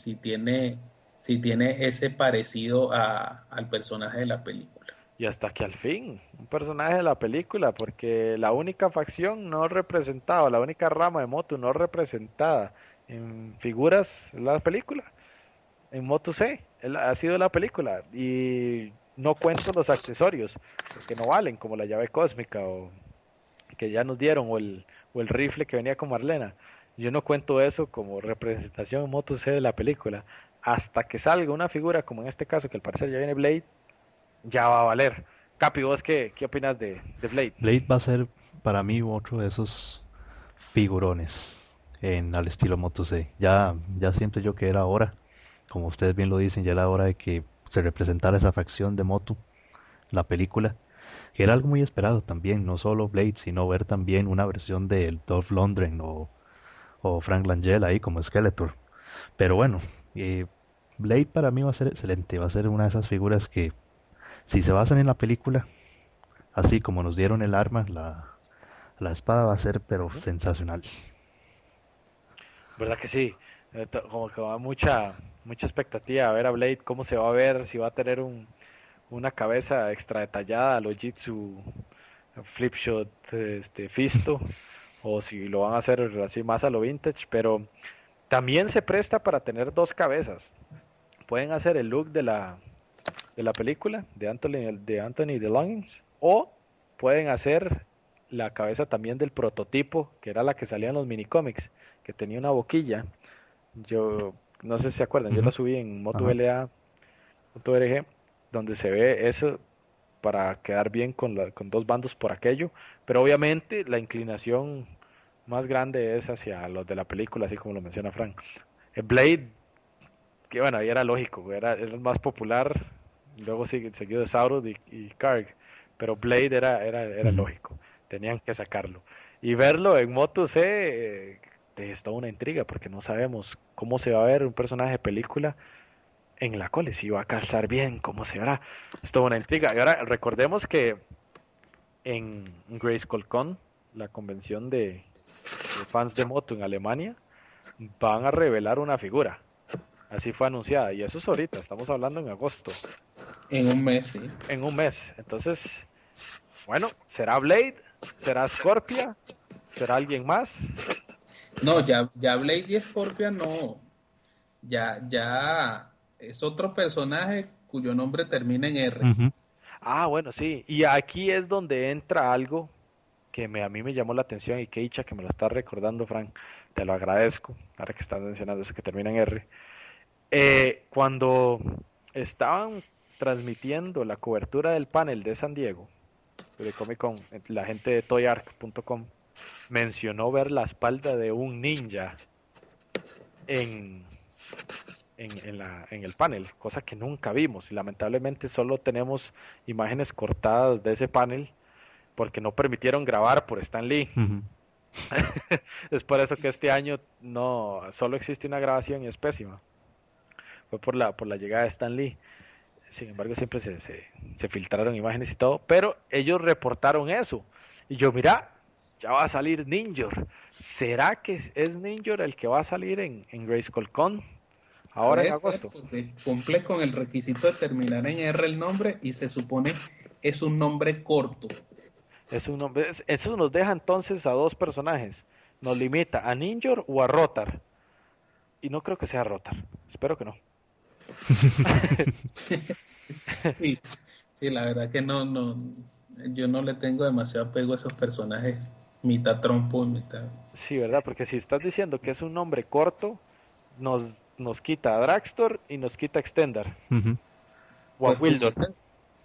si tiene ese parecido al personaje de la película. Y hasta que al fin, un personaje de la película, porque la única facción no representada, la única rama de Motu no representada en figuras es la película. En Motu C, ha sido la película. Y no cuento los accesorios, porque no valen, como la llave cósmica o que ya nos dieron, o el rifle que venía con Marlena. Yo no cuento eso como representación en Motu C de la película. Hasta que salga una figura, como en este caso, que al parecer ya viene Blade, ya va a valer. Capi, ¿vos qué opinas de Blade? Blade va a ser para mí otro de esos figurones al estilo Moto C. Ya siento yo que era hora, como ustedes bien lo dicen, ya era hora de que se representara esa facción de Motu, la película. Que era algo muy esperado también, no solo Blade, sino ver también una versión de Dolph Lundgren o Frank Langella ahí como Skeletor. Pero bueno, eh, Blade para mí va a ser excelente, va a ser una de esas figuras que si se basan en la película, así como nos dieron el arma, la espada va a ser pero Ujú. sensacional. ¿Verdad que sí? Como que va mucha expectativa a ver a Blade, cómo se va a ver, si va a tener una cabeza extra detallada a lo Jitsu Flipshot Fisto, o si lo van a hacer así más a lo vintage, pero también se presta para tener dos cabezas. Pueden hacer el look de la película de Anthony DeLongis, o pueden hacer la cabeza también del prototipo, que era la que salía en los minicómics, que tenía una boquilla. Yo no sé si se acuerdan, yo la Ujú. subí en Ajá. MotoLA.org, donde se ve eso para quedar bien con dos bandos por aquello, pero obviamente la inclinación más grande es hacia los de la película, así como lo menciona Frank. Blade, que bueno, ahí era lógico, era el más popular, luego seguido de Saurus y Karg, pero Blade era Ujú. lógico, tenían que sacarlo. Y verlo en Moto C es toda una intriga, porque no sabemos cómo se va a ver un personaje de película en la cole, si va a calzar bien, cómo se verá. Es toda una intriga. Y ahora recordemos que en Grayskull Con, la convención de fans de moto en Alemania, van a revelar una figura. Así fue anunciada. Y eso es ahorita, estamos hablando en agosto, En un mes, sí. en un mes. Entonces, bueno, ¿será Blade? ¿Será Scorpia? ¿Será alguien más? No, ya Blade y Scorpion no. Ya es otro personaje cuyo nombre termina en R. Ujú. Ah, bueno, sí. Y aquí es donde entra algo que a mí me llamó la atención y que dicha que me lo está recordando, Frank. Te lo agradezco, ahora que estás mencionando eso que termina en R. Cuando estaban transmitiendo la cobertura del panel de San Diego, de Comic Con, la gente de toyark.com mencionó ver la espalda de un ninja en, en el panel, cosa que nunca vimos. Y lamentablemente solo tenemos imágenes cortadas de ese panel porque no permitieron grabar por Stan Lee. Ujú. Es por eso que este año no solo existe una grabación y es pésima. fue por la llegada de Stan Lee. Sin embargo, siempre se filtraron imágenes y todo, pero ellos reportaron eso. Y yo, mira, ya va a salir Ninjor. ¿Será que es Ninjor el que va a salir en Grayskull Con ahora en Puede ser, agosto? porque cumple con el requisito de terminar en R el nombre y se supone es un nombre corto. Es un nombre, eso nos deja entonces a dos personajes. Nos limita a Ninjor o a Rotar. Y no creo que sea Rotar. Espero que no. Sí, sí, la verdad que yo no le tengo demasiado apego a esos personajes, mitad trompo, mitad. Sí, ¿verdad? Porque si estás diciendo que es un nombre corto, nos, nos quita a Dragstor y nos quita a Extendar. Ujú. O a Pues Wildor, pudiesen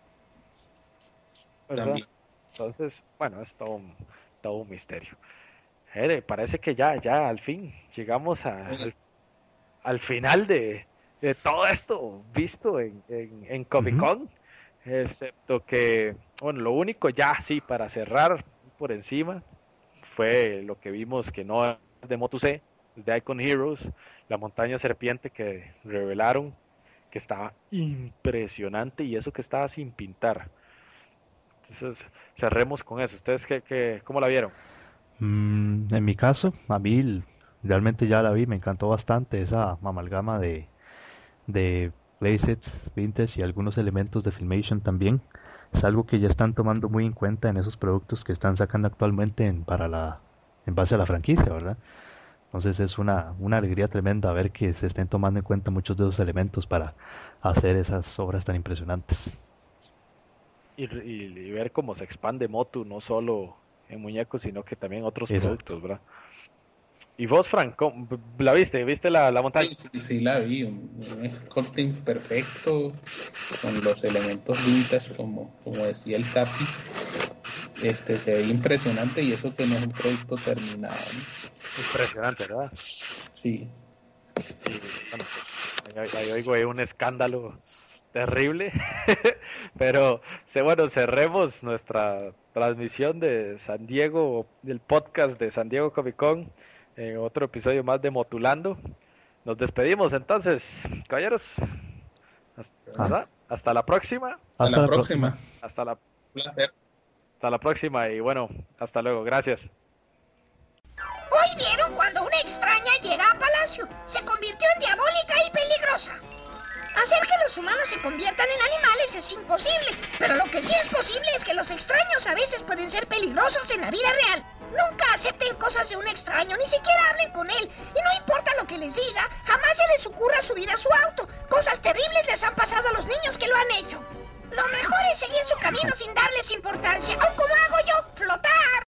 ¿verdad? también. Entonces, bueno, es todo un misterio. Parece que ya al fin llegamos al final de todo esto visto en Comic Ujú. Con, excepto que, bueno, lo único ya, sí, para cerrar por encima, fue lo que vimos que no es de Moto C, es de Icon Heroes, la montaña serpiente que revelaron, que estaba impresionante y eso que estaba sin pintar. Entonces, cerremos con eso. ¿Ustedes cómo la vieron? En mi caso, a mí realmente ya la vi, me encantó bastante esa amalgama de playsets, vintage y algunos elementos de Filmation también. Es algo que ya están tomando muy en cuenta en esos productos que están sacando actualmente en base a la franquicia, ¿verdad? Entonces es una alegría tremenda ver que se estén tomando en cuenta muchos de esos elementos para hacer esas obras tan impresionantes. Y ver cómo se expande Motu, no solo en muñecos, sino que también otros Exacto. productos, ¿verdad? Y vos, Frank, ¿la viste? ¿Viste la montaña? Sí, sí, sí, la vi, un sculpting perfecto, con los elementos vintage, como decía el Capi. Se ve impresionante y eso que no es un producto terminado, ¿no? Impresionante, ¿verdad? Sí, Y bueno, pues ahí oigo ahí un escándalo terrible, pero bueno, cerremos nuestra transmisión de San Diego, del podcast de San Diego Comic Con, otro episodio más de Motulando. Nos despedimos entonces, caballeros, Ah, ¿verdad? Hasta la próxima, a hasta la la próxima. próxima. hasta la, Placer. hasta la próxima y bueno, hasta luego, gracias. Hoy vieron cuando una extraña llega a Palacio. Se convirtió en diabólica y peligrosa. Hacer que los humanos se conviertan en animales es imposible, pero lo que sí es posible es que los extraños a veces pueden ser peligrosos en la vida real. Nunca acepten cosas de un extraño, ni siquiera hablen con él. Y no importa lo que les diga, jamás se les ocurra subir a su auto. Cosas terribles les han pasado a los niños que lo han hecho. Lo mejor es seguir su camino sin darles importancia, o como hago yo, flotar.